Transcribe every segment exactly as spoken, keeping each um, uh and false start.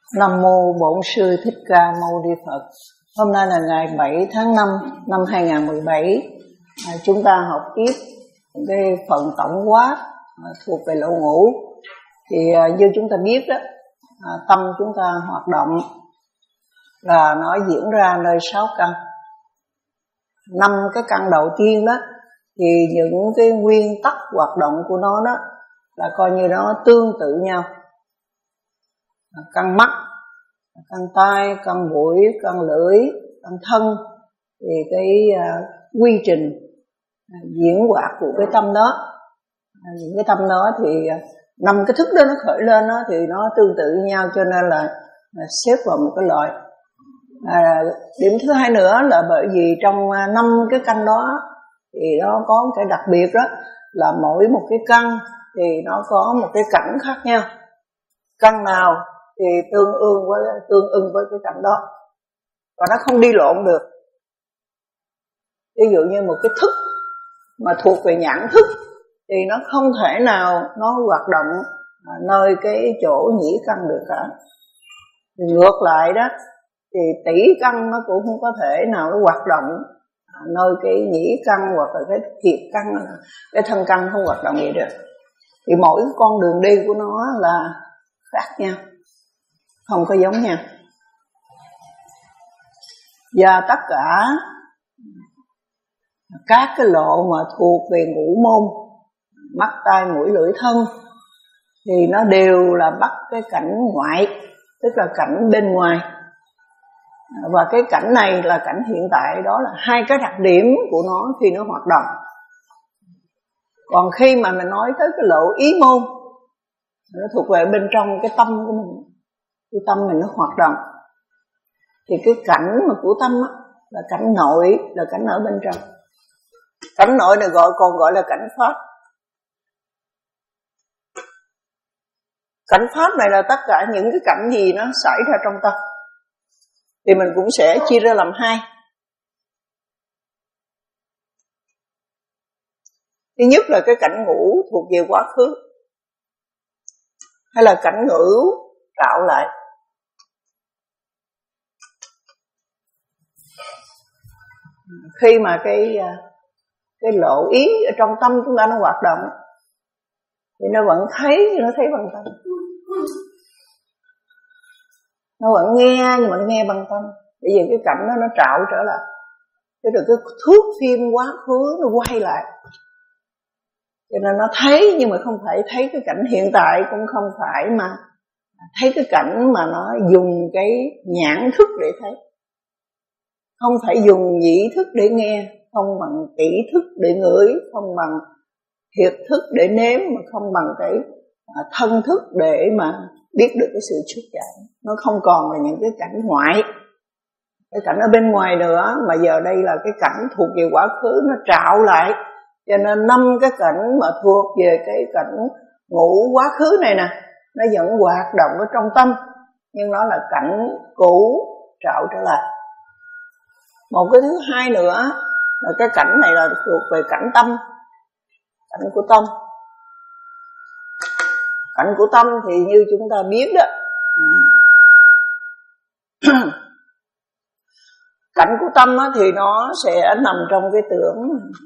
Nam mô Bổn Sư Thích Ca Mâu Ni Phật. Hôm nay là ngày bảy tháng năm năm hai nghìn không trăm mười bảy. À, chúng ta học tiếp cái phần tổng quát à, thuộc về lỗ ngũ. Thì à, như chúng ta biết đó, à, tâm chúng ta hoạt động là nó diễn ra nơi sáu căn. Năm cái căn đầu tiên đó thì những cái nguyên tắc hoạt động của nó đó là coi như nó tương tự nhau. Căn mắt, căn tai, căn mũi, căn lưỡi, căn thân, thì cái uh, quy trình uh, diễn hoạt của cái tâm đó, uh, những cái tâm đó thì năm uh, cái thức đó nó khởi lên đó, thì nó tương tự với nhau, cho nên là uh, xếp vào một cái loại. Uh, điểm thứ hai nữa là bởi vì trong năm uh, cái căn đó thì nó có một cái đặc biệt đó là mỗi một cái căn thì nó có một cái cảnh khác nhau. Căn nào thì tương ưng với tương ưng với cái cảnh đó, và nó không đi lộn được. Ví dụ như một cái thức mà thuộc về nhãn thức thì nó không thể nào nó hoạt động nơi cái chỗ nhĩ căn được cả. Thì ngược lại đó thì tỷ căn nó cũng không có thể nào nó hoạt động nơi cái nhĩ căn hoặc là cái thiệt căn, cái thân căn không hoạt động vậy được. Thì mỗi con đường đi của nó là khác nhau, không có giống nhau. Và tất cả các cái lộ mà thuộc về ngũ môn, mắt, tai, mũi, lưỡi, thân, thì nó đều là bắt cái cảnh ngoại, tức là cảnh bên ngoài. Và cái cảnh này là cảnh hiện tại, đó là hai cái đặc điểm của nó khi nó hoạt động. Còn khi mà mình nói tới cái lộ ý môn, nó thuộc về bên trong cái tâm của mình, cái tâm mình nó hoạt động, thì cái cảnh mà của tâm á, là cảnh nội, là cảnh ở bên trong. Cảnh nội này gọi còn gọi là cảnh pháp. Cảnh pháp này là tất cả những cái cảnh gì nó xảy ra trong tâm, thì mình cũng sẽ chia ra làm hai. Thứ nhất là cái cảnh ngũ thuộc về quá khứ, hay là cảnh ngữ tạo lại. Khi mà cái cái lộ ý ở trong tâm chúng ta nó hoạt động thì nó vẫn thấy, nó thấy bằng tâm. Nó vẫn nghe, nhưng mà nó nghe bằng tâm. Bởi vì cái cảnh đó nó trạo trở lại. Thế rồi cái thước phim quá khứ nó quay lại, cho nên nó thấy, nhưng mà không phải thấy cái cảnh hiện tại, cũng không phải mà thấy cái cảnh mà nó dùng cái nhãn thức để thấy, không phải dùng nhĩ thức để nghe, không bằng tỷ thức để ngửi, không bằng thiệt thức để nếm, mà không bằng cái thân thức để mà biết được cái sự xuất chạm. Nó không còn là những cái cảnh ngoại, cái cảnh ở bên ngoài nữa, mà giờ đây là cái cảnh thuộc về quá khứ nó trạo lại. Cho nên năm cái cảnh mà thuộc về cái cảnh ngũ quá khứ này nè, nó vẫn hoạt động ở trong tâm, nhưng nó là cảnh cũ trạo trở lại. Một cái thứ hai nữa là cái cảnh này là thuộc về cảnh tâm, cảnh của tâm. Cảnh của tâm thì như chúng ta biết đó, cảnh của tâm á, thì nó sẽ nằm trong cái tưởng.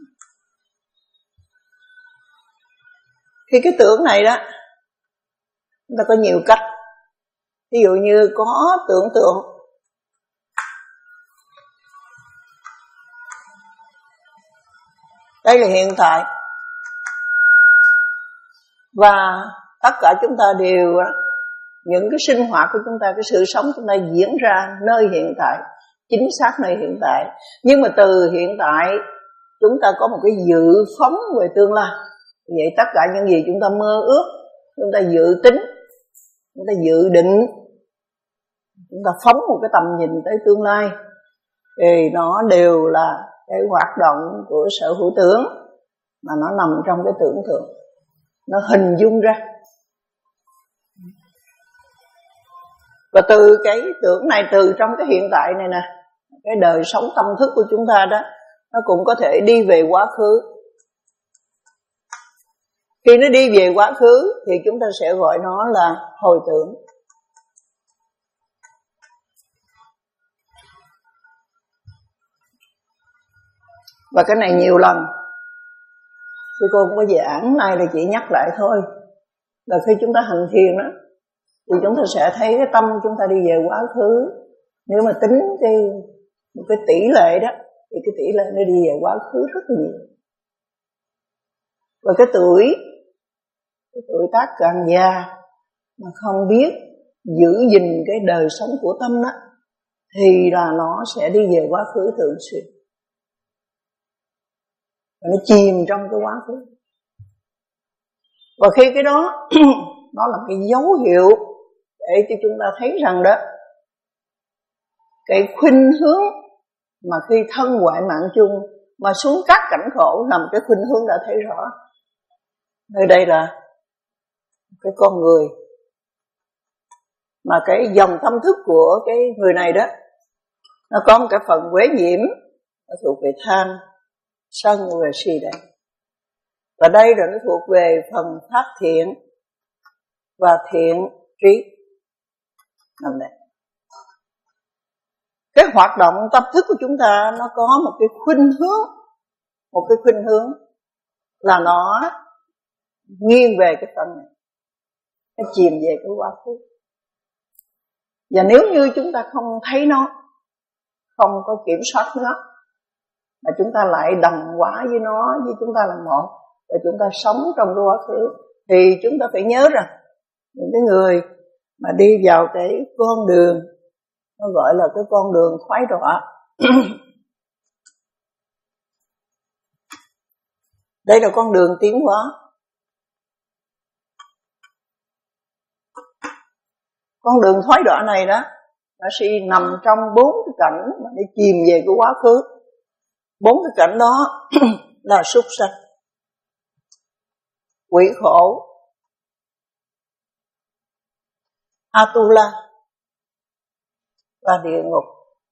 Khi cái tưởng này đó, chúng ta có nhiều cách. Ví dụ như có tưởng tượng, đây là hiện tại, và tất cả chúng ta đều, những cái sinh hoạt của chúng ta, cái sự sống chúng ta diễn ra nơi hiện tại, chính xác nơi hiện tại. Nhưng mà từ hiện tại chúng ta có một cái dự phóng về tương lai. Vậy tất cả những gì chúng ta mơ ước, chúng ta dự tính, chúng ta dự định, chúng ta phóng một cái tầm nhìn tới tương lai, thì nó đều là cái hoạt động của sở hữu tưởng, mà nó nằm trong cái tưởng tượng, nó hình dung ra. Và từ cái tưởng này, từ trong cái hiện tại này nè, cái đời sống tâm thức của chúng ta đó, nó cũng có thể đi về quá khứ. Khi nó đi về quá khứ thì chúng ta sẽ gọi nó là hồi tưởng. Và cái này nhiều lần thì cô không có giảng, nay là chỉ nhắc lại thôi. Là khi chúng ta hành thiền đó thì chúng ta sẽ thấy cái tâm chúng ta đi về quá khứ. Nếu mà tính cái một cái tỷ lệ đó thì cái tỷ lệ nó đi về quá khứ rất nhiều. Và cái tuổi cái tuổi tác càng già mà không biết giữ gìn cái đời sống của tâm đó thì là nó sẽ đi về quá khứ thường xuyên. Và nó chìm trong cái quá khứ. Và khi cái đó nó là cái dấu hiệu để cho chúng ta thấy rằng đó, cái khuynh hướng mà khi thân hoại mạng chung mà xuống các cảnh khổ là một cái khuynh hướng đã thấy rõ. Nơi đây là cái con người mà cái dòng tâm thức của cái người này đó, nó có một cái phần quế nhiễm, nó thuộc về tham, sân và si đây. Và đây là nó thuộc về phần pháp thiện và thiện trí nằm đây. Cái hoạt động tâm thức của chúng ta nó có một cái khuynh hướng, một cái khuynh hướng là nó nghiêng về cái phần này, nó chìm về cái quá khứ. Và nếu như chúng ta không thấy nó, không có kiểm soát nó, mà chúng ta lại đồng hóa với nó, với chúng ta là một, và chúng ta sống trong cái quá khứ, thì chúng ta phải nhớ rằng những cái người mà đi vào cái con đường, nó gọi là cái con đường thoái đọa. Đây là con đường tiến hóa. Con đường thoái đọa này đó, nó sẽ nằm trong bốn cái cảnh mà để chìm về cái quá khứ. Bốn cái cảnh đó là súc sanh, quỷ khổ, Atula và địa ngục.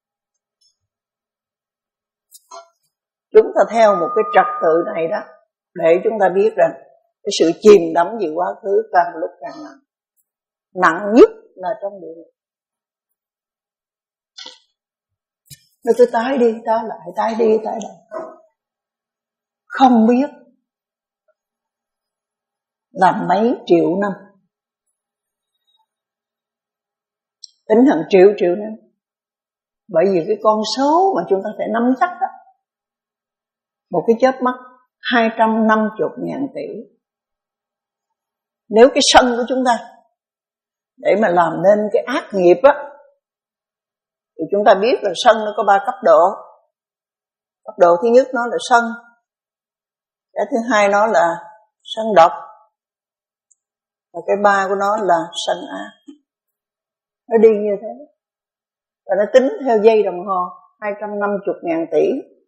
Chúng ta theo một cái trật tự này đó để chúng ta biết rằng cái sự chìm đắm về quá khứ càng lúc càng nặng. Nặng nhất là trong địa ngục. Nó cứ tái đi tái lại, tái đi tái lại, không biết là mấy triệu năm, tính hàng triệu triệu năm. Bởi vì cái con số mà chúng ta phải nắm chắc đó, một cái chớp mắt hai trăm năm mươi ngàn tỷ. Nếu cái sân của chúng ta để mà làm nên cái ác nghiệp á, thì chúng ta biết là sân nó có ba cấp độ. Cấp độ thứ nhất nó là sân, cái thứ hai nó là sân độc, và cái ba của nó là sân ác. Nó đi như thế, và nó tính theo giây đồng hồ hai trăm năm mươi ngàn tỷ.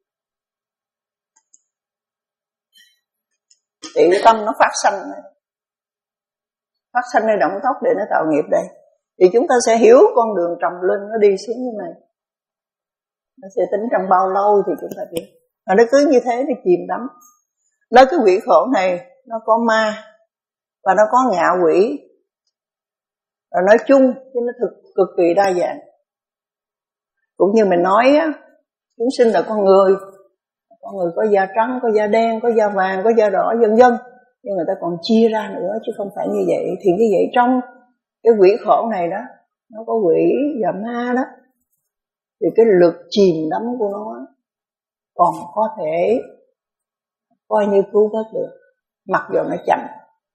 Tiểu tâm nó phát sanh này. Phát sanh nơi động tốc để nó tạo nghiệp đây. Thì chúng ta sẽ hiểu con đường trầm luân nó đi xuống như này. Nó sẽ tính trong bao lâu thì chúng ta biết. Và nó cứ như thế nó chìm đắm. Nơi cái quỷ khổ này nó có ma và nó có ngạ quỷ. Và nói chung chứ nó thực cực kỳ đa dạng. Cũng như mình nói á, chúng sinh là con người. Con người có da trắng, có da đen, có da vàng, có da đỏ, vân vân. Nhưng người ta còn chia ra nữa chứ không phải như vậy. Thì như vậy trong cái quỷ khổ này đó, nó có quỷ và ma đó, thì cái lực chìm đắm của nó còn có thể coi như cứu vớt được, mặc dù nó chậm.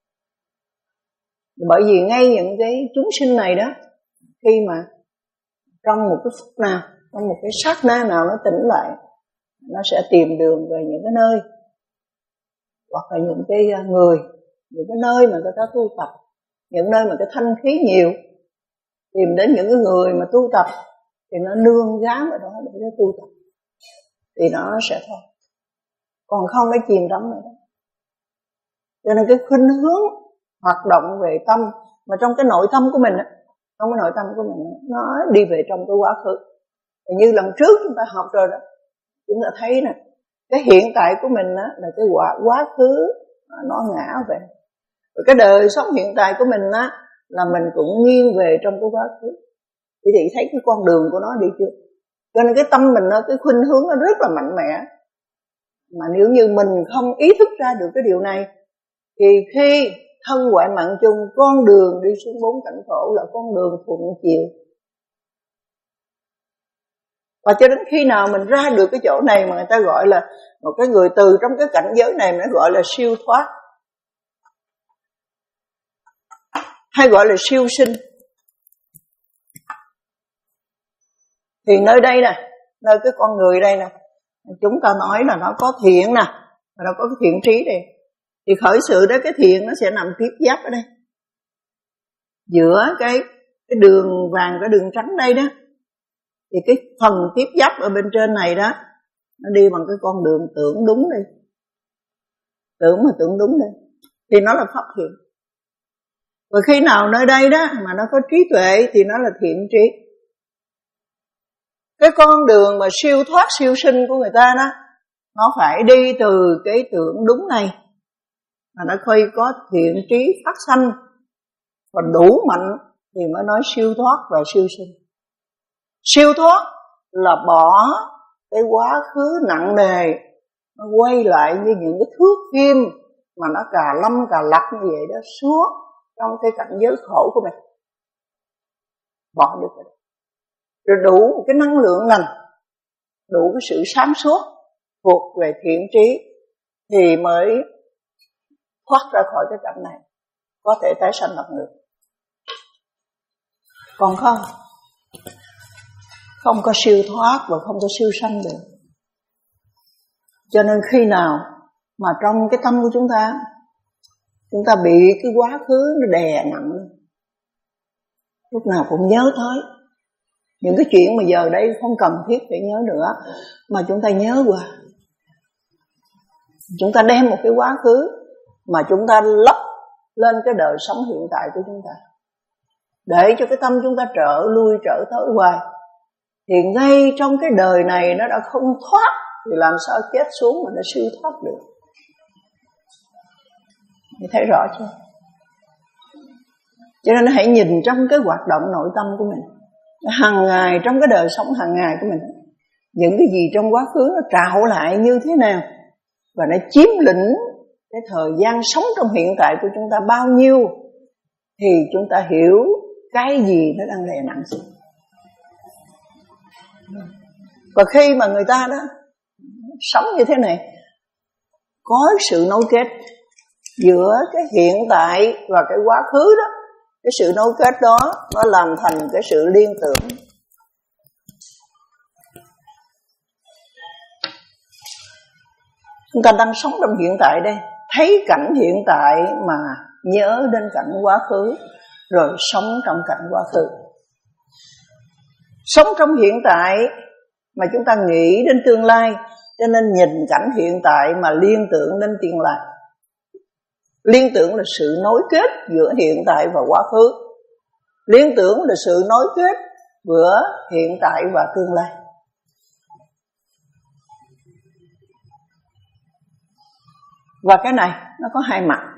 Bởi vì ngay những cái chúng sinh này đó, khi mà trong một cái phút nào, trong một cái sát na nào nó tỉnh lại, nó sẽ tìm đường về những cái nơi, hoặc là những cái người, những cái nơi mà người ta tu tập, những nơi mà cái thanh khí nhiều, tìm đến những cái người mà tu tập, thì nó nương gám ở đó để nó tu tập, thì nó sẽ thôi. Còn không nó chìm đắm rồi đó. Cho nên cái khuynh hướng hoạt động về tâm, mà trong cái nội tâm của mình á, trong cái nội tâm của mình á, nó đi về trong cái quá khứ. Thì như lần trước chúng ta học rồi đó, chúng ta thấy nè, cái hiện tại của mình á là cái quá, quá khứ nó ngã về. Rồi cái đời sống hiện tại của mình á là mình cũng nghiêng về trong cái quá khứ. Thì thì thấy cái con đường của nó đi chưa? Cho nên cái tâm mình nó, cái khuynh hướng nó rất là mạnh mẽ. Mà nếu như mình không ý thức ra được cái điều này, thì khi thân ngoại mạng chung, con đường đi xuống bốn cảnh khổ là con đường thuận chiều. Và cho đến khi nào mình ra được cái chỗ này mà người ta gọi là một cái người từ trong cái cảnh giới này, nó gọi là siêu thoát, hay gọi là siêu sinh, thì nơi đây nè, nơi cái con người đây nè, chúng ta nói là nó có thiện nè, nó có cái thiện trí đây, thì khởi sự đó, cái thiện nó sẽ nằm tiếp giáp ở đây, giữa cái cái đường vàng, cái đường trắng đây đó, thì cái phần tiếp giáp ở bên trên này đó, nó đi bằng cái con đường tưởng đúng đây, tưởng mà tưởng đúng đây, thì nó là pháp thiện. Và khi nào nơi đây đó mà nó có trí tuệ thì nó là thiện trí. Cái con đường mà siêu thoát siêu sinh của người ta đó, nó phải đi từ cái tưởng đúng này, mà nó phải có thiện trí phát sanh và đủ mạnh thì mới nói siêu thoát và siêu sinh. Siêu thoát là bỏ cái quá khứ nặng nề, nó quay lại như những cái thước phim mà nó cà lâm cà lặt như vậy đó, xuống trong cái cảnh giới khổ của mình, bỏ được rồi. Rồi đủ một cái năng lượng lành, đủ cái sự sáng suốt thuộc về thiện trí, thì mới thoát ra khỏi cái cảnh này, có thể tái sanh lập nghiệp. Còn không, không có siêu thoát và không có siêu sanh được. Cho nên khi nào mà trong cái tâm của chúng ta, chúng ta bị cái quá khứ nó đè nặng, lúc nào cũng nhớ tới những cái chuyện mà giờ đây không cần thiết phải nhớ nữa, mà chúng ta nhớ qua. Chúng ta đem một cái quá khứ mà chúng ta lấp lên cái đời sống hiện tại của chúng ta, để cho cái tâm chúng ta trở lui trở tới hoài. Thì ngay trong cái đời này nó đã không thoát, thì làm sao chết xuống mà nó siêu thoát được? Thì thấy rõ chưa? Cho nên hãy nhìn trong cái hoạt động nội tâm của mình, hàng ngày, trong cái đời sống hàng ngày của mình, những cái gì trong quá khứ nó trào lại như thế nào, và nó chiếm lĩnh cái thời gian sống trong hiện tại của chúng ta bao nhiêu, thì chúng ta hiểu cái gì nó đang đè nặng xuống. Và khi mà người ta đó sống như thế này, có sự nối kết giữa cái hiện tại và cái quá khứ đó, cái sự nối kết đó nó làm thành cái sự liên tưởng. Chúng ta đang sống trong hiện tại đây, thấy cảnh hiện tại mà nhớ đến cảnh quá khứ, rồi sống trong cảnh quá khứ. Sống trong hiện tại mà chúng ta nghĩ đến tương lai, cho nên nhìn cảnh hiện tại mà liên tưởng đến tương lai. Liên tưởng là sự nối kết giữa hiện tại và quá khứ. Liên tưởng là sự nối kết giữa hiện tại và tương lai. Và cái này nó có hai mặt.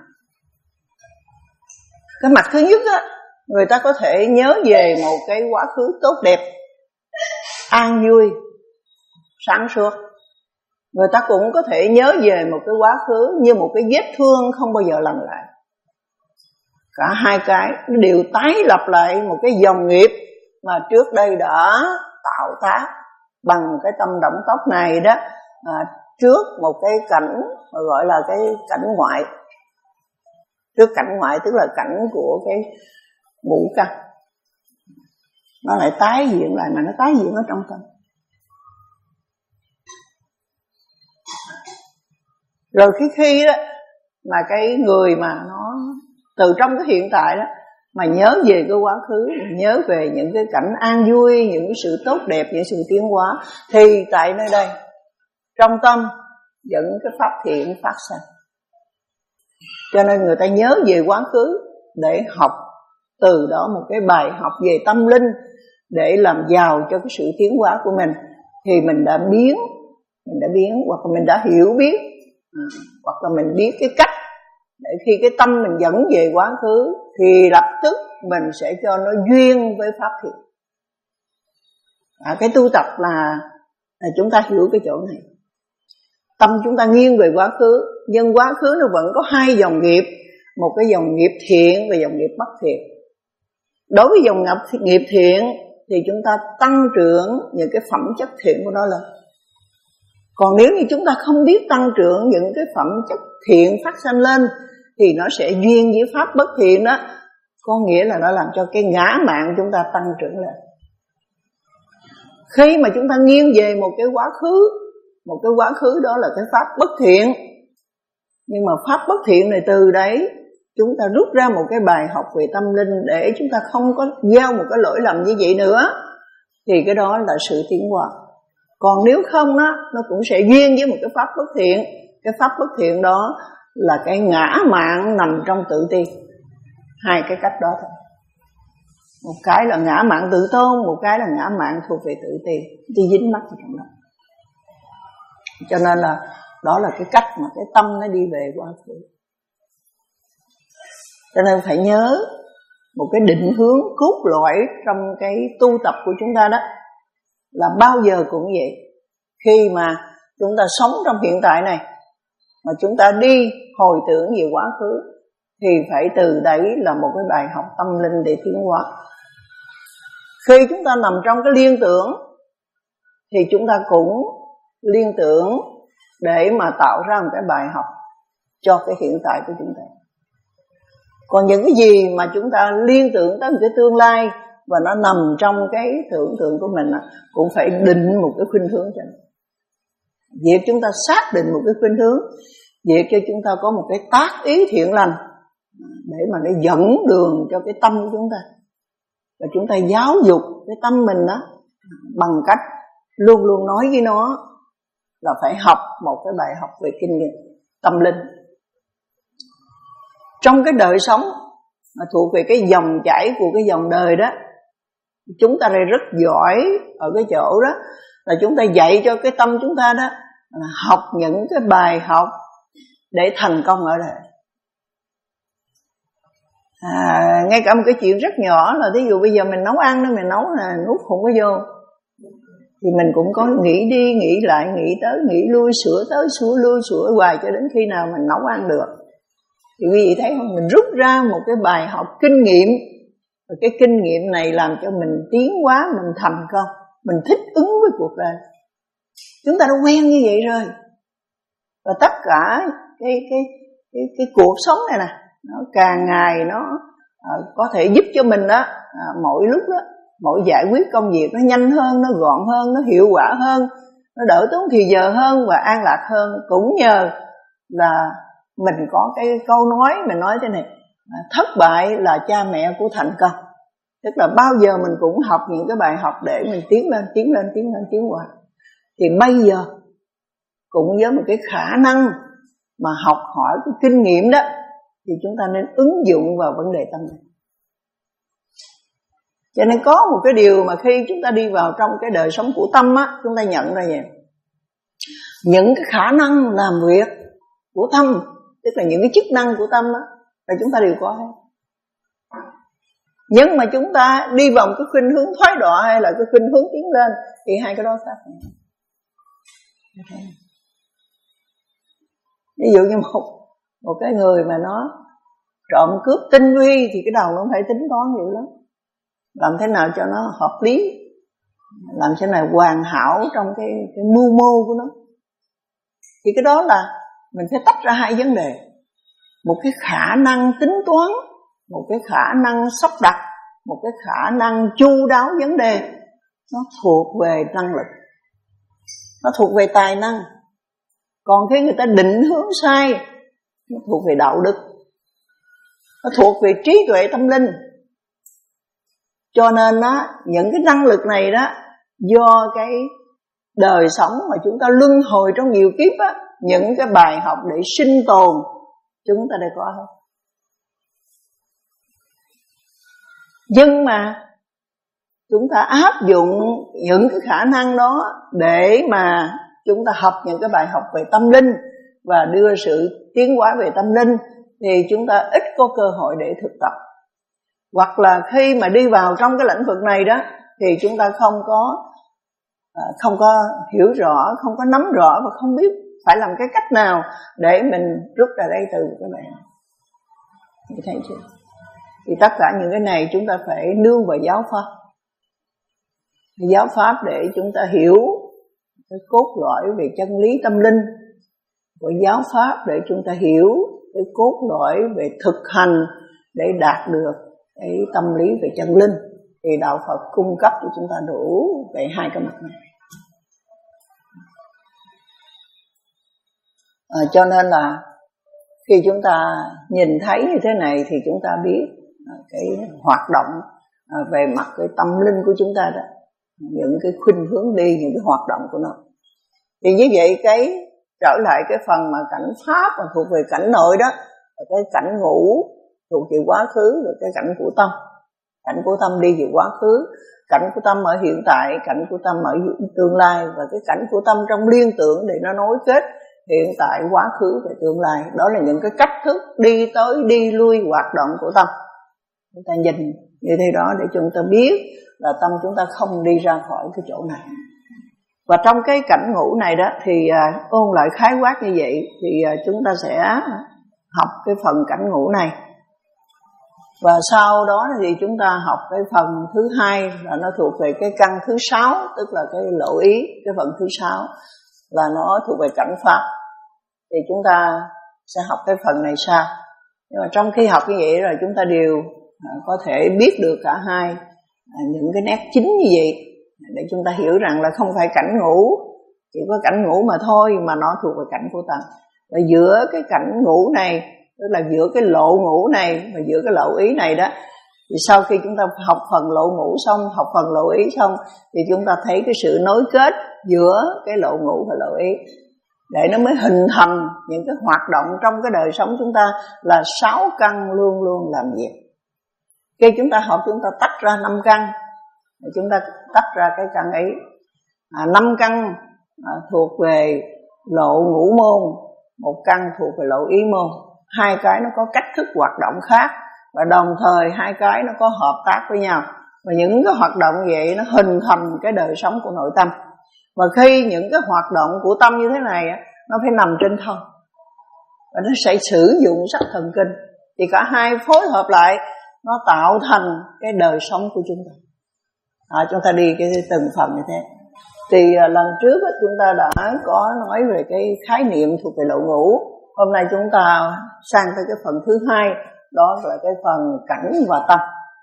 Cái mặt thứ nhất á, người ta có thể nhớ về một cái quá khứ tốt đẹp, an vui, sáng suốt. Người ta cũng có thể nhớ về một cái quá khứ như một cái vết thương không bao giờ lành lại. Cả hai cái đều tái lập lại một cái dòng nghiệp mà trước đây đã tạo tác bằng cái tâm động tóc này đó, à, trước một cái cảnh mà gọi là cái cảnh ngoại. Trước cảnh ngoại tức là cảnh của cái ngũ căn, nó lại tái diễn lại, mà nó tái diễn ở trong tâm. Rồi khi khi đó mà cái người mà nó từ trong cái hiện tại đó mà nhớ về cái quá khứ, nhớ về những cái cảnh an vui, những cái sự tốt đẹp, những sự tiến hóa, thì tại nơi đây trong tâm dẫn cái pháp thiện phát sinh. Cho nên người ta nhớ về quá khứ để học từ đó một cái bài học về tâm linh, để làm giàu cho cái sự tiến hóa của mình. Thì mình đã biến, mình đã biến hoặc là mình đã hiểu biết, à, hoặc là mình biết cái cách để khi cái tâm mình dẫn về quá khứ thì lập tức mình sẽ cho nó duyên với pháp thiện. À, cái tu tập là, là chúng ta hiểu cái chỗ này. Tâm chúng ta nghiêng về quá khứ, nhưng quá khứ nó vẫn có hai dòng nghiệp, một cái dòng nghiệp thiện và dòng nghiệp bất thiện. Đối với dòng nghiệp thiện thì chúng ta tăng trưởng những cái phẩm chất thiện của nó lên. Còn nếu như chúng ta không biết tăng trưởng những cái phẩm chất thiện phát sanh lên thì nó sẽ duyên với pháp bất thiện đó, có nghĩa là nó làm cho cái ngã mạn chúng ta tăng trưởng lên. Khi mà chúng ta nghiêng về một cái quá khứ, một cái quá khứ đó là cái pháp bất thiện, nhưng mà pháp bất thiện này từ đấy chúng ta rút ra một cái bài học về tâm linh để chúng ta không có gieo một cái lỗi lầm như vậy nữa, thì cái đó là sự tiến hóa. Còn nếu không đó, nó cũng sẽ duyên với một cái pháp bất thiện. Cái pháp bất thiện đó là cái ngã mạn nằm trong tự ti. Hai cái cách đó thôi. Một cái là ngã mạn tự tôn, một cái là ngã mạn thuộc về tự ti, đi dính mắc vào trong đó. Cho nên là đó là cái cách mà cái tâm nó đi về quá khứ. Cho nên phải nhớ một cái định hướng cốt lõi trong cái tu tập của chúng ta đó là bao giờ cũng vậy. Khi mà chúng ta sống trong hiện tại này mà chúng ta đi hồi tưởng về quá khứ thì phải từ đấy là một cái bài học tâm linh để tiến hóa. Khi chúng ta nằm trong cái liên tưởng thì chúng ta cũng liên tưởng để mà tạo ra một cái bài học cho cái hiện tại của chúng ta. Còn những cái gì mà chúng ta liên tưởng tới một cái tương lai và nó nằm trong cái tưởng tượng của mình cũng phải định một cái khuynh hướng cho nó. Việc chúng ta xác định một cái khuynh hướng, việc cho chúng ta có một cái tác ý thiện lành để mà nó dẫn đường cho cái tâm của chúng ta. Và chúng ta giáo dục cái tâm mình đó bằng cách luôn luôn nói với nó là phải học một cái bài học về kinh nghiệm tâm linh. Trong cái đời sống mà thuộc về cái dòng chảy của cái dòng đời đó, chúng ta đây rất giỏi ở cái chỗ đó là chúng ta dạy cho cái tâm chúng ta đó là học những cái bài học để thành công ở đời. À, ngay cả một cái chuyện rất nhỏ là ví dụ bây giờ mình nấu ăn đó, mình nấu là nuốt không có vô, thì mình cũng có nghĩ đi nghĩ lại, nghĩ tới nghĩ lui, sửa tới sửa lui, sửa hoài cho đến khi nào mình nấu ăn được. Thì quý vị thấy không, mình rút ra một cái bài học kinh nghiệm, và cái kinh nghiệm này làm cho mình tiến hóa, mình thành công, mình thích ứng với cuộc đời. Chúng ta đã quen như vậy rồi. Và tất cả cái cái cái cái cuộc sống này nè, nó càng ngày nó à, có thể giúp cho mình đó, à, mỗi lúc đó, mỗi giải quyết công việc nó nhanh hơn, nó gọn hơn, nó hiệu quả hơn, nó đỡ tốn thì giờ hơn và an lạc hơn, cũng nhờ là mình có cái câu nói mình nói thế này, thất bại là cha mẹ của thành công. Tức là bao giờ mình cũng học những cái bài học để mình tiến lên, tiến lên, tiến lên, tiến qua. Thì bây giờ cũng với một cái khả năng mà học hỏi cái kinh nghiệm đó, thì chúng ta nên ứng dụng vào vấn đề tâm này. Cho nên có một cái điều mà khi chúng ta đi vào trong cái đời sống của tâm á, chúng ta nhận ra vậy. Những cái khả năng làm việc của tâm, tức là những cái chức năng của tâm á, là chúng ta đều có hết. Nhưng mà chúng ta đi vào một cái khuynh hướng thoái đọa hay là cái khuynh hướng tiến lên thì hai cái đó khác. Ví dụ như một, một cái người mà nó trộm cướp tinh vi thì cái đầu nó phải tính toán nhiều lắm. Làm thế nào cho nó hợp lý, làm thế nào hoàn hảo trong cái, cái mưu mô của nó. Thì cái đó là mình phải tách ra hai vấn đề. Một cái khả năng tính toán, một cái khả năng sắp đặt, một cái khả năng chu đáo vấn đề. Nó thuộc về năng lực, nó thuộc về tài năng. Còn khi người ta định hướng sai, nó thuộc về đạo đức, nó thuộc về trí tuệ tâm linh. Cho nên đó, những cái năng lực này đó, do cái đời sống mà chúng ta luân hồi trong nhiều kiếp á, những cái bài học để sinh tồn chúng ta đều có hết. Nhưng mà chúng ta áp dụng những cái khả năng đó để mà chúng ta học những cái bài học về tâm linh và đưa sự tiến hóa về tâm linh, thì chúng ta ít có cơ hội để thực tập. Hoặc là khi mà đi vào trong cái lĩnh vực này đó thì chúng ta không có không có hiểu rõ, không có nắm rõ và không biết phải làm cái cách nào để mình rút ra đây từ cái bài học. Chị thấy chưa? Thì tất cả những cái này chúng ta phải nương vào giáo pháp. Giáo pháp để chúng ta hiểu cái cốt lõi về chân lý tâm linh, của giáo pháp để chúng ta hiểu cái cốt lõi về thực hành để đạt được cái tâm lý về chân linh. Thì đạo Phật cung cấp cho chúng ta đủ về hai cái mặt này. À, cho nên là khi chúng ta nhìn thấy như thế này thì chúng ta biết à, cái hoạt động à, về mặt cái tâm linh của chúng ta đó, những cái khuynh hướng đi, những cái hoạt động của nó. Thì như vậy cái trở lại cái phần mà cảnh pháp mà thuộc về cảnh nội đó, cái cảnh ngũ thuộc về quá khứ, rồi cái cảnh của tâm. Cảnh của tâm đi về quá khứ, cảnh của tâm ở hiện tại, cảnh của tâm ở tương lai, và cái cảnh của tâm trong liên tưởng để nó nối kết hiện tại, quá khứ và tương lai. Đó là những cái cách thức đi tới đi lui hoạt động của tâm. Chúng ta nhìn như thế đó để chúng ta biết là tâm chúng ta không đi ra khỏi cái chỗ này. Và trong cái cảnh ngũ này đó thì uh, ôn lại khái quát như vậy thì uh, chúng ta sẽ học cái phần cảnh ngũ này. Và sau đó thì chúng ta học cái phần thứ hai là nó thuộc về cái căn thứ sáu, tức là cái lộ ý, cái phần thứ sáu là nó thuộc về cảnh pháp. Thì chúng ta sẽ học cái phần này sau. Nhưng mà trong khi học như vậy rồi chúng ta đều có thể biết được cả hai những cái nét chính như vậy, để chúng ta hiểu rằng là không phải cảnh ngũ, chỉ có cảnh ngũ mà thôi, mà nó thuộc về cảnh của tâm. Và giữa cái cảnh ngũ này, tức là giữa cái lộ ngũ này và giữa cái lộ ý này đó, thì sau khi chúng ta học phần lộ ngũ xong, học phần lộ ý xong, thì chúng ta thấy cái sự nối kết giữa cái lộ ngũ và lộ ý, để nó mới hình thành những cái hoạt động trong cái đời sống chúng ta là sáu căn luôn luôn làm việc. Khi chúng ta học chúng ta tách ra năm căn, chúng ta tách ra cái căn ấy. À, năm căn à, thuộc về lộ ngũ môn, một căn thuộc về lộ ý môn. Hai cái nó có cách thức hoạt động khác, và đồng thời hai cái nó có hợp tác với nhau. Và những cái hoạt động vậy nó hình thành cái đời sống của nội tâm. Và khi những cái hoạt động của tâm như thế này nó phải nằm trên thân, và nó sẽ sử dụng sắc thần kinh, thì cả hai phối hợp lại nó tạo thành cái đời sống của chúng ta. À, chúng ta đi cái từng phần như thế. Thì à, lần trước á, chúng ta đã có nói về cái khái niệm thuộc về lộ ngũ. Hôm nay chúng ta sang tới cái phần thứ hai, đó là cái phần cảnh và tâm.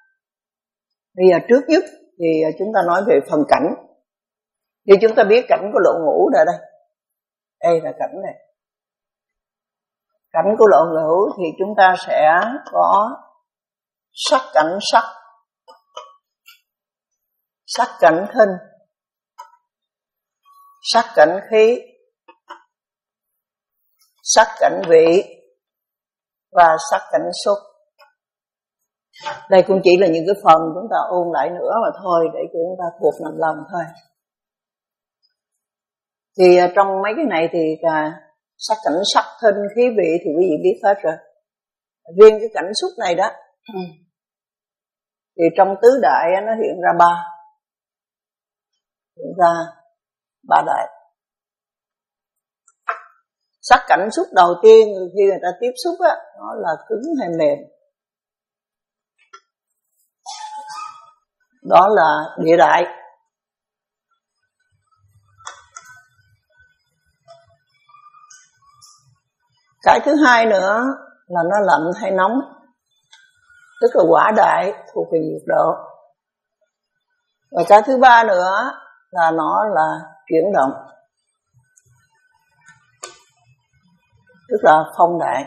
Bây giờ trước nhất thì chúng ta nói về phần cảnh. Thì chúng ta biết cảnh của lộ ngũ ở đây. Đây là cảnh này. Cảnh của lộ ngũ thì chúng ta sẽ có sắc cảnh sắc, sắc cảnh thinh, sắc cảnh khí, sắc cảnh vị và sắc cảnh xúc. Đây cũng chỉ là những cái phần chúng ta ôn lại nữa mà thôi, để chúng ta thuộc nằm lòng thôi. Thì trong mấy cái này thì à, sắc cảnh sắc thinh khí vị thì quý vị biết hết rồi. Riêng cái cảnh xúc này đó thì trong tứ đại nó hiện ra ba, hiện ra ba đại. Sắc cảnh xúc đầu tiên khi người ta tiếp xúc á, nó là cứng hay mềm. Đó là địa đại. Cái thứ hai nữa là nó lạnh hay nóng, tức là quả đại thuộc về nhiệt độ. Và cái thứ ba nữa là nó là chuyển động, tức là phong đại.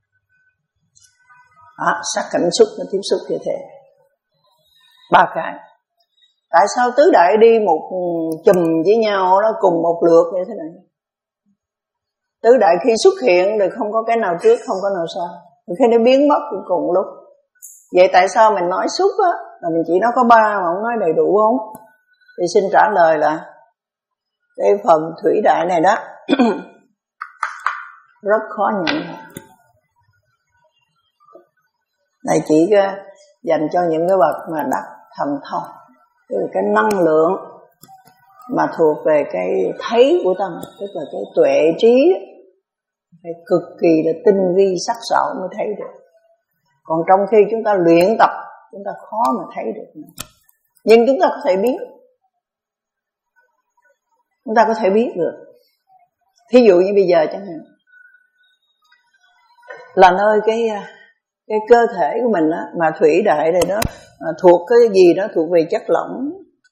Đó, sắc cảnh xúc nó tiếp xúc như thế. Ba cái. Tại sao tứ đại đi một chùm với nhau nó cùng một lượt như thế này? Tứ đại khi xuất hiện thì không có cái nào trước, không có nào sau. Khi nó biến mất cũng cùng lúc. Vậy tại sao mình nói xúc á, là mình chỉ nói có ba mà không nói đầy đủ không? Thì xin trả lời là cái phần thủy đại này đó rất khó nhận. Này chỉ dành cho những cái bậc mà đắc thần thông, tức là cái năng lượng mà thuộc về cái thấy của tâm, tức là cái tuệ trí phải cực kỳ là tinh vi sắc sảo mới thấy được. Còn trong khi chúng ta luyện tập, chúng ta khó mà thấy được. Nhưng chúng ta có thể biết, chúng ta có thể biết được. Thí dụ như bây giờ chẳng hạn, là nơi cái cái cơ thể của mình á, mà thủy đại này đó thuộc cái gì đó, thuộc về chất lỏng,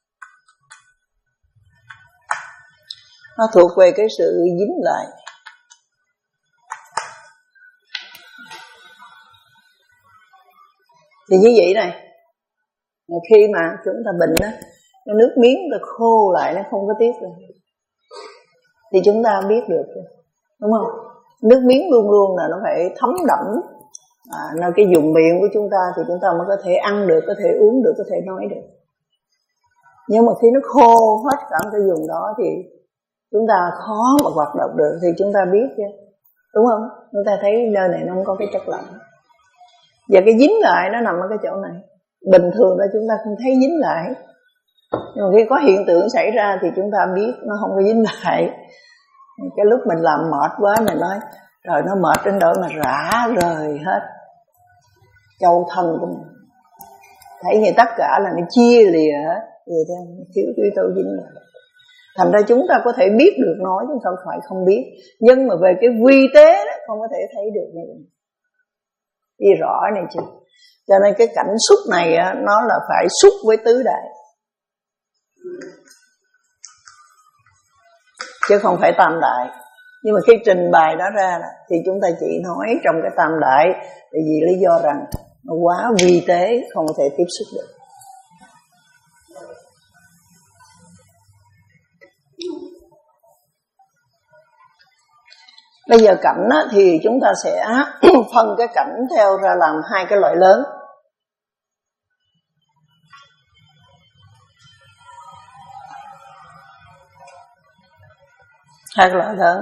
nó thuộc về cái sự dính lại. Thì như vậy này, khi mà chúng ta bệnh á, cái nước miếng nó khô lại, nó không có tiết rồi, thì chúng ta biết được, đúng không? Nước miếng luôn luôn là nó phải thấm đẫm à, nơi cái vùng miệng của chúng ta thì chúng ta mới có thể ăn được, có thể uống được, có thể nói được. Nhưng mà khi nó khô hết cả cái vùng đó thì chúng ta khó mà hoạt động được, thì chúng ta biết chứ, đúng không? Chúng ta thấy nơi này nó không có cái chất lỏng, và cái dính lại nó nằm ở cái chỗ này. Bình thường đó chúng ta không thấy dính lại, nhưng mà khi có hiện tượng xảy ra thì chúng ta biết nó không có dính lại. Cái lúc mình làm mệt quá, mình nói trời, nó mệt đến độ mà rã rời hết châu thân của mình, thấy như tất cả là nó chia lìa hết, vậy thôi, thiếu yếu tố dính lại. Thành ra chúng ta có thể biết được nói chứ không phải không biết, nhưng mà về cái vi tế đó không có thể thấy được như vậy. Đi rõ này chứ. Cho nên cái cảnh xúc này á, nó là phải xúc với tứ đại, chứ không phải tam đại. Nhưng mà khi trình bày đó ra thì chúng ta chỉ nói trong cái tam đại, tại vì lý do rằng nó quá vi tế, không thể tiếp xúc được. Bây giờ cảnh á, thì chúng ta sẽ phân cái cảnh theo ra làm hai cái loại lớn. Hai cái loại lớn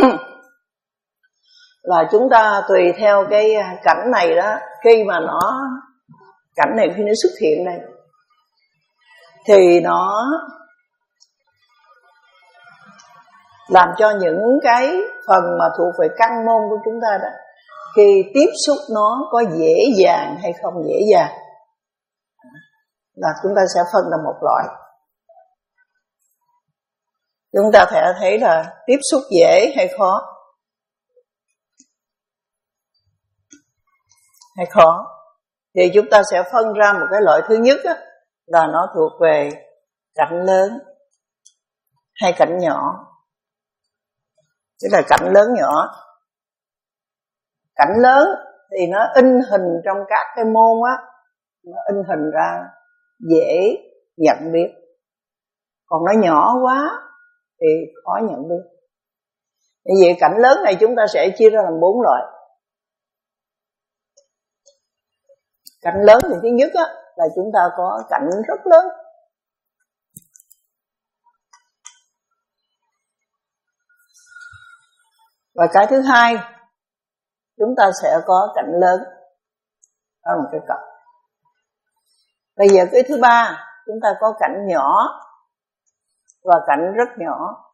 là chúng ta tùy theo cái cảnh này đó, khi mà nó cảnh này khi nó xuất hiện đây thì nó làm cho những cái phần mà thuộc về căn môn của chúng ta đó, khi tiếp xúc nó có dễ dàng hay không dễ dàng, là chúng ta sẽ phân ra một loại. Chúng ta thể thấy là tiếp xúc dễ hay khó, hay khó. Thì chúng ta sẽ phân ra một cái loại thứ nhất á, là nó thuộc về cảnh lớn hay cảnh nhỏ. Tức là cảnh lớn nhỏ. Cảnh lớn thì nó in hình trong các cái môn á, nó in hình ra dễ nhận biết. Còn nó nhỏ quá thì khó nhận biết. Vì vậy cảnh lớn này chúng ta sẽ chia ra làm bốn loại. Cảnh lớn thì thứ nhất á, là chúng ta có cảnh rất lớn. Và cái thứ hai, chúng ta sẽ có cảnh lớn. Đó là một cái cặp. Bây giờ cái thứ ba, chúng ta có cảnh nhỏ và cảnh rất nhỏ.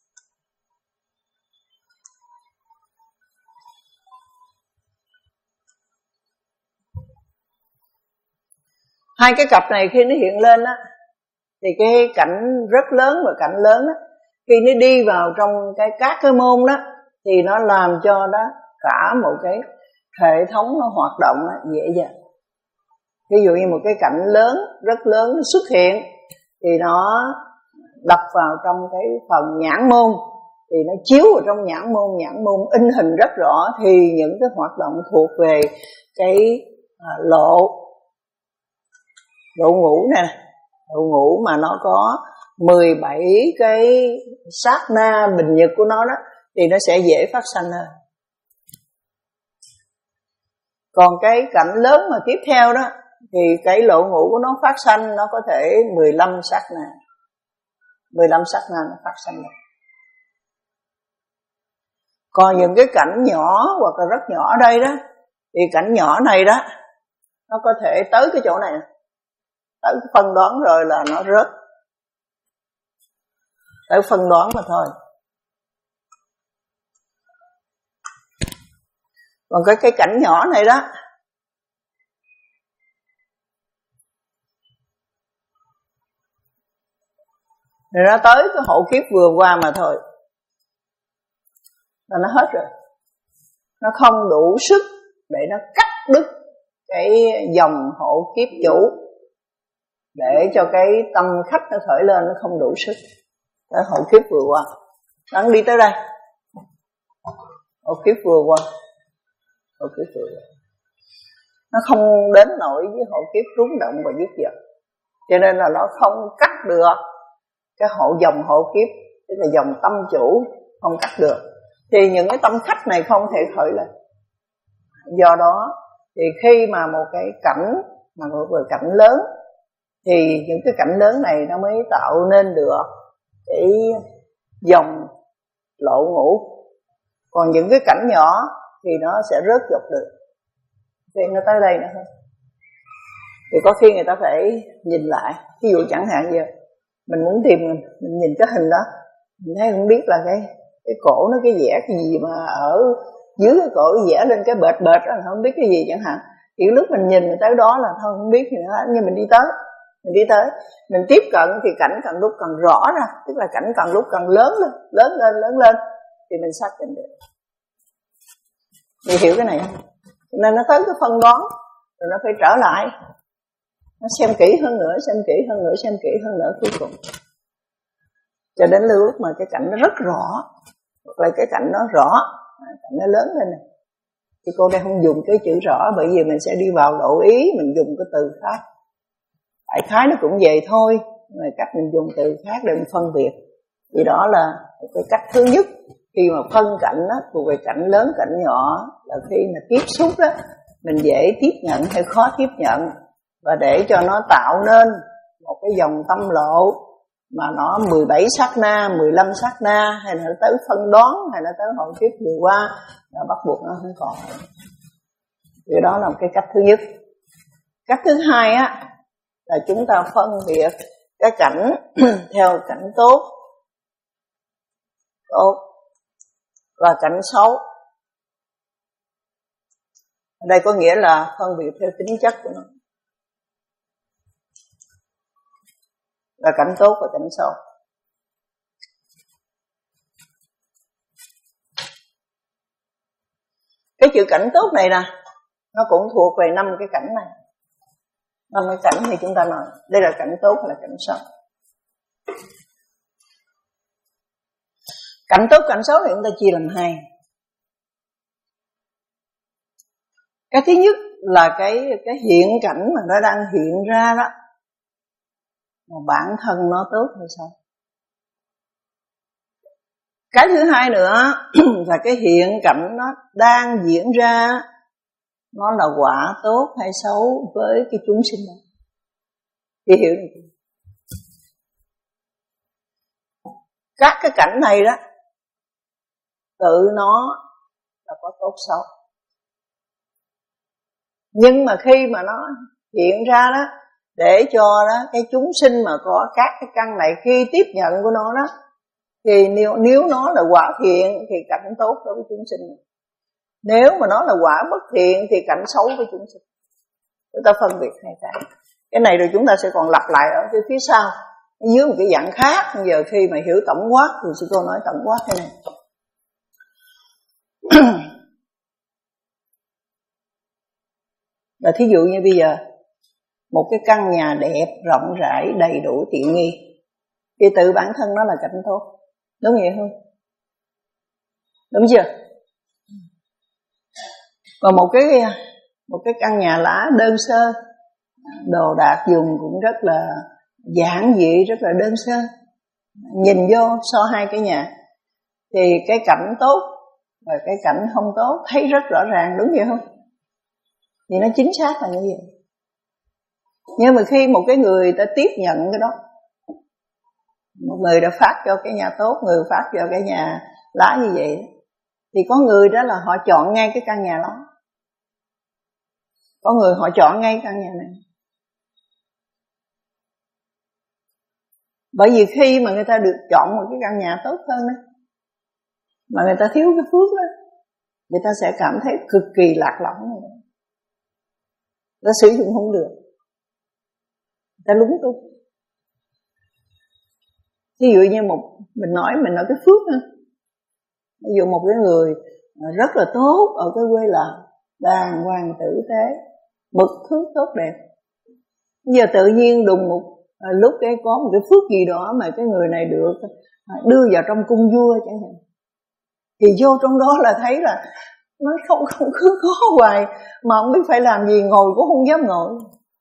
Hai cái cặp này khi nó hiện lên á, thì cái cảnh rất lớn và cảnh lớn á, khi nó đi vào trong cái các cái môn đó, thì nó làm cho đó cả một cái hệ thống nó hoạt động đó, dễ dàng. Ví dụ như một cái cảnh lớn, rất lớn nó xuất hiện, thì nó đập vào trong cái phần nhãn môn, thì nó chiếu vào trong nhãn môn, nhãn môn in hình rất rõ, thì những cái hoạt động thuộc về cái à, lộ lộ ngũ nè, lộ ngũ mà nó có mười bảy cái sát na bình nhật của nó đó, thì nó sẽ dễ phát sanh hơn. Còn cái cảnh lớn mà tiếp theo đó, thì cái lộ ngũ của nó phát sanh nó có thể mười lăm sát na, mười lăm sát na nó phát sanh được. Còn những cái cảnh nhỏ hoặc là rất nhỏ ở đây đó, thì cảnh nhỏ này đó, nó có thể tới cái chỗ này, tới cái phân đoán rồi là nó rớt. tới phân đoán mà thôi. Còn cái, cái cảnh nhỏ này đó, rồi nó tới cái hộ kiếp vừa qua mà thôi là nó hết rồi. Nó không đủ sức để nó cắt đứt cái dòng hộ kiếp chủ, để cho cái tâm khách nó khởi lên, nó không đủ sức. Cái hộ kiếp vừa qua, nó đi tới đây, hộ kiếp vừa qua, hộ kiếp vừa qua, nó không đến nổi với hộ kiếp rúng động và giết giật, cho nên là nó không cắt được cái hộ dòng hộ kiếp, tức là dòng tâm chủ không cắt được, thì những cái tâm khách này không thể khởi lên. Do đó thì khi mà một cái cảnh mà một cái cảnh lớn, thì những cái cảnh lớn này nó mới tạo nên được cái dòng lộ ngũ. Còn những cái cảnh nhỏ thì nó sẽ rớt dọc được, thì nó tới đây nữa thôi. Thì có khi người ta phải nhìn lại. Ví dụ chẳng hạn giờ mình muốn tìm, mình nhìn cái hình đó, mình thấy không biết là cái cái cổ nó cái vẽ cái gì mà ở dưới cái cổ vẽ lên cái bệt bệt đó, không biết cái gì chẳng hạn. Thì lúc mình nhìn tới đó là thôi không biết gì nữa, nhưng mình đi tới, mình đi tới, mình tiếp cận thì cảnh càng lúc càng rõ ra, tức là cảnh càng lúc càng lớn lên, lớn lên, lớn lên, thì mình xác định được. Mình hiểu cái này không? Nên nó tới cái phân đoán, rồi nó phải trở lại, nó xem kỹ hơn nữa, xem kỹ hơn nữa, xem kỹ hơn nữa cuối cùng, cho đến lúc mà cái cảnh nó rất rõ, hoặc là cái cảnh nó rõ, cảnh nó lớn lên này. Thì cô đây không dùng cái chữ rõ, bởi vì mình sẽ đi vào độ ý, mình dùng cái từ khác. Đại khái nó cũng vậy thôi, mà cách mình dùng từ khác để mình phân biệt. Thì đó là cái cách thứ nhất khi mà phân cảnh đó, thuộc về cảnh lớn, cảnh nhỏ, là khi mà tiếp xúc đó, mình dễ tiếp nhận hay khó tiếp nhận, và để cho nó tạo nên một cái dòng tâm lộ mà nó mười bảy sát na, mười lăm sát na, hay là tới phân đoán, hay là tới hộ kiếp vừa qua, là bắt buộc nó không còn. Thì đó là một cái cách thứ nhất. Cách thứ hai á, là chúng ta phân biệt cái cảnh theo cảnh tốt, tốt và cảnh xấu. Ở đây có nghĩa là phân biệt theo tính chất của nó, là cảnh tốt và cảnh xấu. Cái chữ cảnh tốt này nè, nó cũng thuộc về năm cái cảnh này. Năm cái cảnh thì chúng ta nói đây là cảnh tốt hay là cảnh xấu. Cảnh tốt, cảnh xấu thì chúng ta chia làm hai. Cái thứ nhất là cái cái hiện cảnh mà nó đang hiện ra đó, mà bản thân nó tốt hay sao. Cái thứ hai nữa là cái hiện cảnh nó đang diễn ra, nó là quả tốt hay xấu với cái chúng sinh đó. Thì hiểu được. Các cái cảnh này đó, tự nó là có tốt xấu. Nhưng mà khi mà nó hiện ra đó, để cho đó cái chúng sinh mà có các cái căn này, khi tiếp nhận của nó đó, thì nếu, nếu nó là quả thiện thì cảnh tốt đối với chúng sinh. Nếu mà nó là quả bất thiện thì cảnh xấu với chúng sinh. Chúng ta phân biệt hai cái. Cái này rồi chúng ta sẽ còn lặp lại ở cái phía sau, dưới một cái dạng khác. Bây giờ khi mà hiểu tổng quát thì sư cô nói tổng quát thế này. Là thí dụ như bây giờ một cái căn nhà đẹp, rộng rãi, đầy đủ tiện nghi, thì tự bản thân nó là cảnh tốt, đúng vậy không? Đúng chưa? Còn một cái một cái căn nhà lá đơn sơ, đồ đạc dùng cũng rất là giản dị, rất là đơn sơ, nhìn vô so hai cái nhà thì cái cảnh tốt và cái cảnh không tốt thấy rất rõ ràng, đúng vậy không? Thì nó chính xác là như vậy. Nhưng mà khi một cái người ta tiếp nhận cái đó, một người đã phát cho cái nhà tốt, người phát cho cái nhà lá như vậy, thì có người đó là họ chọn ngay cái căn nhà đó, có người họ chọn ngay căn nhà này. Bởi vì khi mà người ta được chọn một cái căn nhà tốt hơn đó, mà người ta thiếu cái phước đó, người ta sẽ cảm thấy cực kỳ lạc lõng, người ta sử dụng không được, người ta lúng túng. Ví dụ như một mình nói mình nói cái phước ha, ví dụ một cái người rất là tốt ở cái quê làng, đàng hoàng tử tế, mực thước tốt đẹp, bây giờ tự nhiên đùng một à, lúc cái có một cái phước gì đó mà cái người này được đưa vào trong cung vua chẳng hạn, thì vô trong đó là thấy là nó không không cứ khó hoài mà không biết phải làm gì, ngồi cũng không dám ngồi,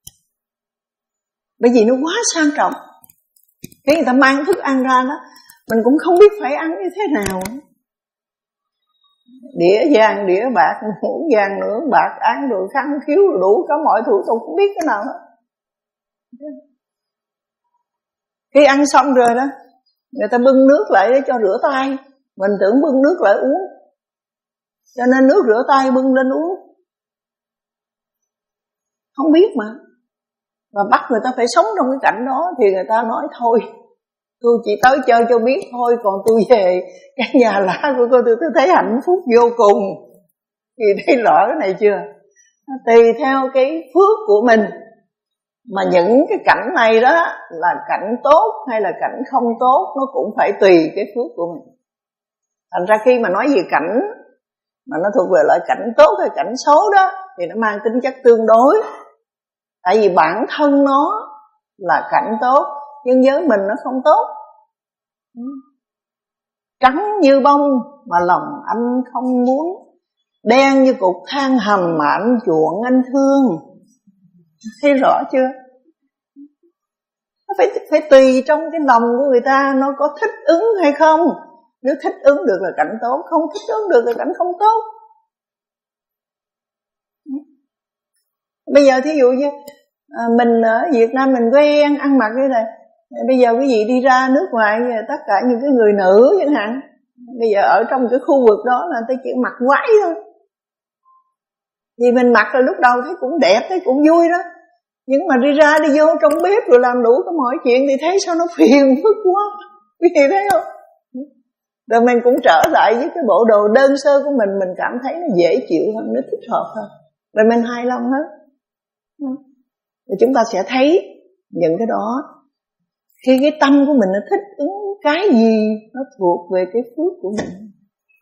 bởi vì nó quá sang trọng. Cái người ta mang thức ăn ra đó, mình cũng không biết phải ăn như thế nào. Đĩa vàng, đĩa bạc, muỗng vàng, nướng bạc, án rồi khăn khiếu rồi đủ cả mọi thứ, tôi không biết cái nào hết. Khi ăn xong rồi đó, người ta bưng nước lại để cho rửa tay, mình tưởng bưng nước lại uống, cho nên nước rửa tay bưng lên uống. Không biết mà, và bắt người ta phải sống trong cái cảnh đó, thì người ta nói thôi, tôi chỉ tới chơi cho biết thôi, còn tôi về cái nhà lá của cô tôi, tôi thấy hạnh phúc vô cùng. Thì thấy rõ cái này chưa? Tùy theo cái phước của mình mà những cái cảnh này đó là cảnh tốt hay là cảnh không tốt, nó cũng phải tùy cái phước của mình. Thành ra khi mà nói về cảnh mà nó thuộc về loại cảnh tốt hay cảnh xấu đó, thì nó mang tính chất tương đối. Tại vì bản thân nó là cảnh tốt, nhưng với mình nó không tốt. Trắng như bông mà lòng anh không muốn, đen như cục than hầm mà anh chuộng anh thương. Thấy rõ chưa? Nó phải, phải tùy trong cái lòng của người ta, nó có thích ứng hay không. Nếu thích ứng được là cảnh tốt, không thích ứng được là cảnh không tốt. Bây giờ thí dụ như à, mình ở Việt Nam mình quen ăn mặc như này, bây giờ quý vị đi ra nước ngoài, tất cả những cái người nữ chẳng hạn, bây giờ ở trong cái khu vực đó là ta chỉ mặc quái thôi. Vì mình mặc rồi lúc đầu thấy cũng đẹp, thấy cũng vui đó, nhưng mà đi ra đi vô trong bếp rồi làm đủ cái mọi chuyện thì thấy sao nó phiền phức quá. Quý vị thấy không? Rồi mình cũng trở lại với cái bộ đồ đơn sơ của mình, mình cảm thấy nó dễ chịu hơn, nó thích hợp hơn, rồi mình hài lòng hơn. Rồi chúng ta sẽ thấy những cái đó, khi cái tâm của mình nó thích ứng cái gì, nó thuộc về cái phước của mình.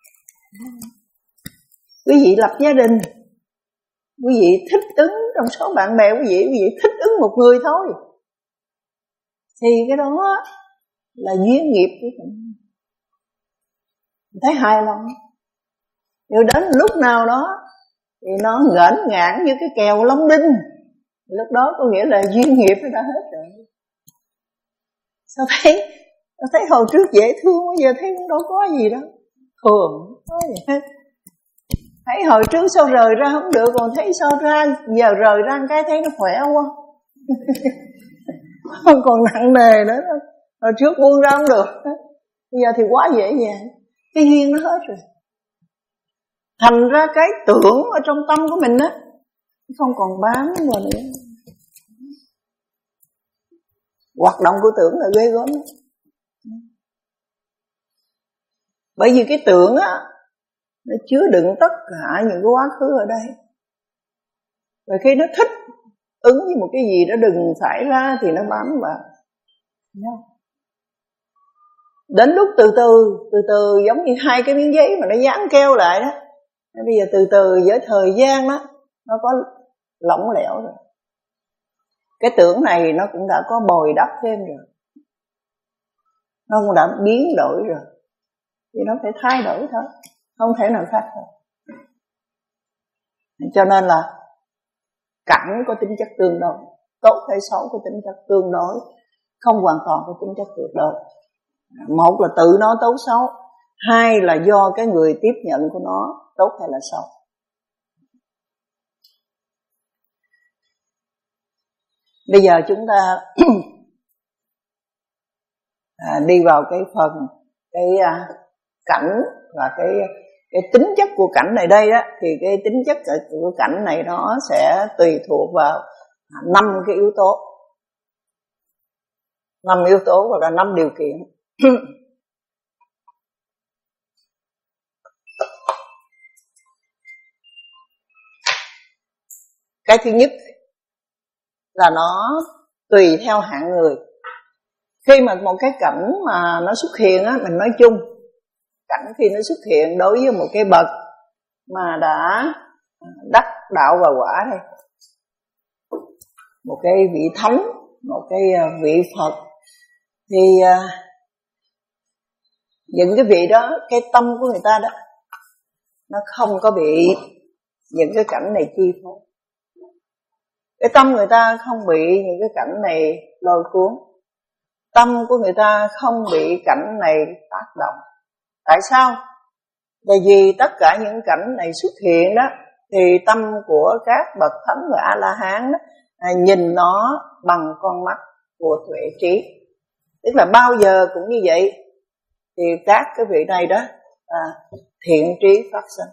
Quý vị lập gia đình, quý vị thích ứng trong số bạn bè quý vị, quý vị thích ứng một người thôi, thì cái đó là duyên nghiệp của mình. Thấy hài lòng. Rồi đến lúc nào đó thì nó ngỡn ngãn như cái kèo Long Đinh, lúc đó có nghĩa là duyên nghiệp nó đã hết rồi. Sao thấy Sao thấy hồi trước dễ thương, bây giờ thấy đâu có gì đâu, thường có gì hết. Thấy hồi trước sao rời ra không được, còn thấy sao ra giờ rời ra cái thấy nó khỏe quá. Không còn nặng nề nữa đâu. Hồi trước buông ra không được, bây giờ thì quá dễ dàng, cái duyên nó hết rồi. Thành ra cái tưởng ở trong tâm của mình á, không còn bám vào nữa. Hoạt động của tưởng là ghê gớm. Bởi vì cái tưởng á, nó chứa đựng tất cả những cái quá khứ ở đây. Và khi nó thích ứng với một cái gì đó đừng xảy ra thì nó bám vào. Đến lúc từ từ, từ từ giống như hai cái miếng giấy mà nó dán keo lại đó. Bây giờ từ từ với thời gian đó, nó có lỏng lẻo rồi. Cái tưởng này nó cũng đã có bồi đắp thêm rồi, nó cũng đã biến đổi rồi, thì nó phải thay đổi thôi, không thể nào khác được. Cho nên là cảnh có tính chất tương đối, tốt hay xấu có tính chất tương đối, không hoàn toàn có tính chất tuyệt đối. Một là tự nó tốt xấu, hai là do cái người tiếp nhận của nó tốt hay là xấu. Bây giờ chúng ta à, đi vào cái phần cái à, cảnh và cái cái tính chất của cảnh này đây đó, thì cái tính chất của cảnh này nó sẽ tùy thuộc vào năm cái yếu tố. Năm yếu tố hoặc là năm điều kiện. Cái thứ nhất là nó tùy theo hạng người. Khi mà một cái cảnh mà nó xuất hiện á, mình nói chung, cảnh khi nó xuất hiện đối với một cái bậc mà đã đắc đạo và quả đây, một cái vị thánh, một cái vị Phật, thì những cái vị đó, cái tâm của người ta đó, nó không có bị những cái cảnh này chi phối. Cái tâm người ta không bị những cái cảnh này lôi cuốn. Tâm của người ta không bị cảnh này tác động. Tại sao? Tại vì tất cả những cảnh này xuất hiện đó, thì tâm của các bậc thánh và A-la-hán đó, à, nhìn nó bằng con mắt của tuệ trí. Tức là bao giờ cũng như vậy, thì các cái vị này đó à, thiện trí phát sinh.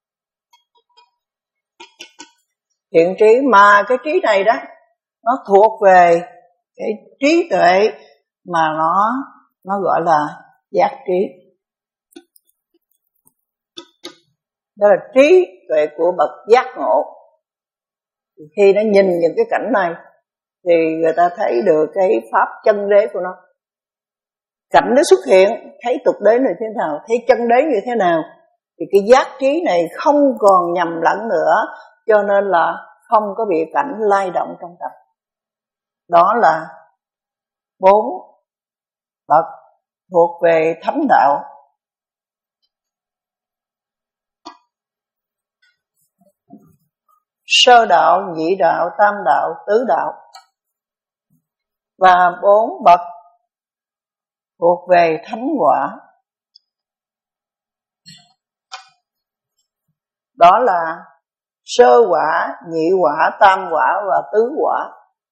Thiện trí mà cái trí này đó, nó thuộc về cái trí tuệ mà nó nó gọi là giác trí. Đó là trí tuệ của bậc giác ngộ. Khi nó nhìn những cái cảnh này thì người ta thấy được cái pháp chân đế của nó. Cảnh nó xuất hiện, thấy tục đế như thế nào, thấy chân đế như thế nào, thì cái giác trí này không còn nhầm lẫn nữa, cho nên là không có bị cảnh lay động trong tâm. Đó là bốn bậc thuộc về thánh đạo. Sơ đạo, nhị đạo, tam đạo, tứ đạo. Và bốn bậc thuộc về thánh quả. Đó là sơ quả, nhị quả, tam quả và tứ quả.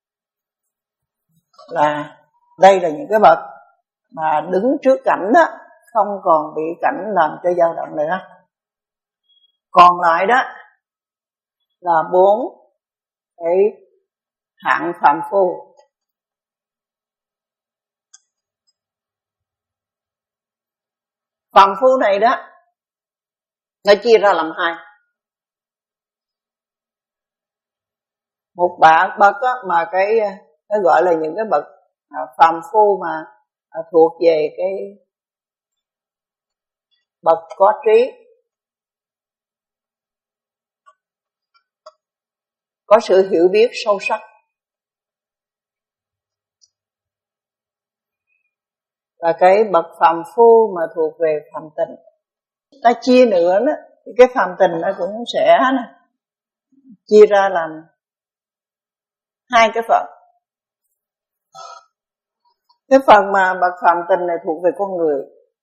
Là đây là những cái bậc mà đứng trước cảnh đó, không còn bị cảnh làm cho dao động nữa. Còn lại đó là bốn cái hạng phàm phu. Phàm phu này đó, nó chia ra làm hai. Một bạn bậc á, mà cái nó gọi là những cái bậc à, phàm phu mà à, thuộc về cái bậc có trí, có sự hiểu biết sâu sắc. Và cái bậc phàm phu mà thuộc về phàm tình. Ta chia nữa đó, thì cái phàm tình nó cũng sẽ chia ra làm hai cái phần. Cái phần mà bậc phàm tình này thuộc về con người.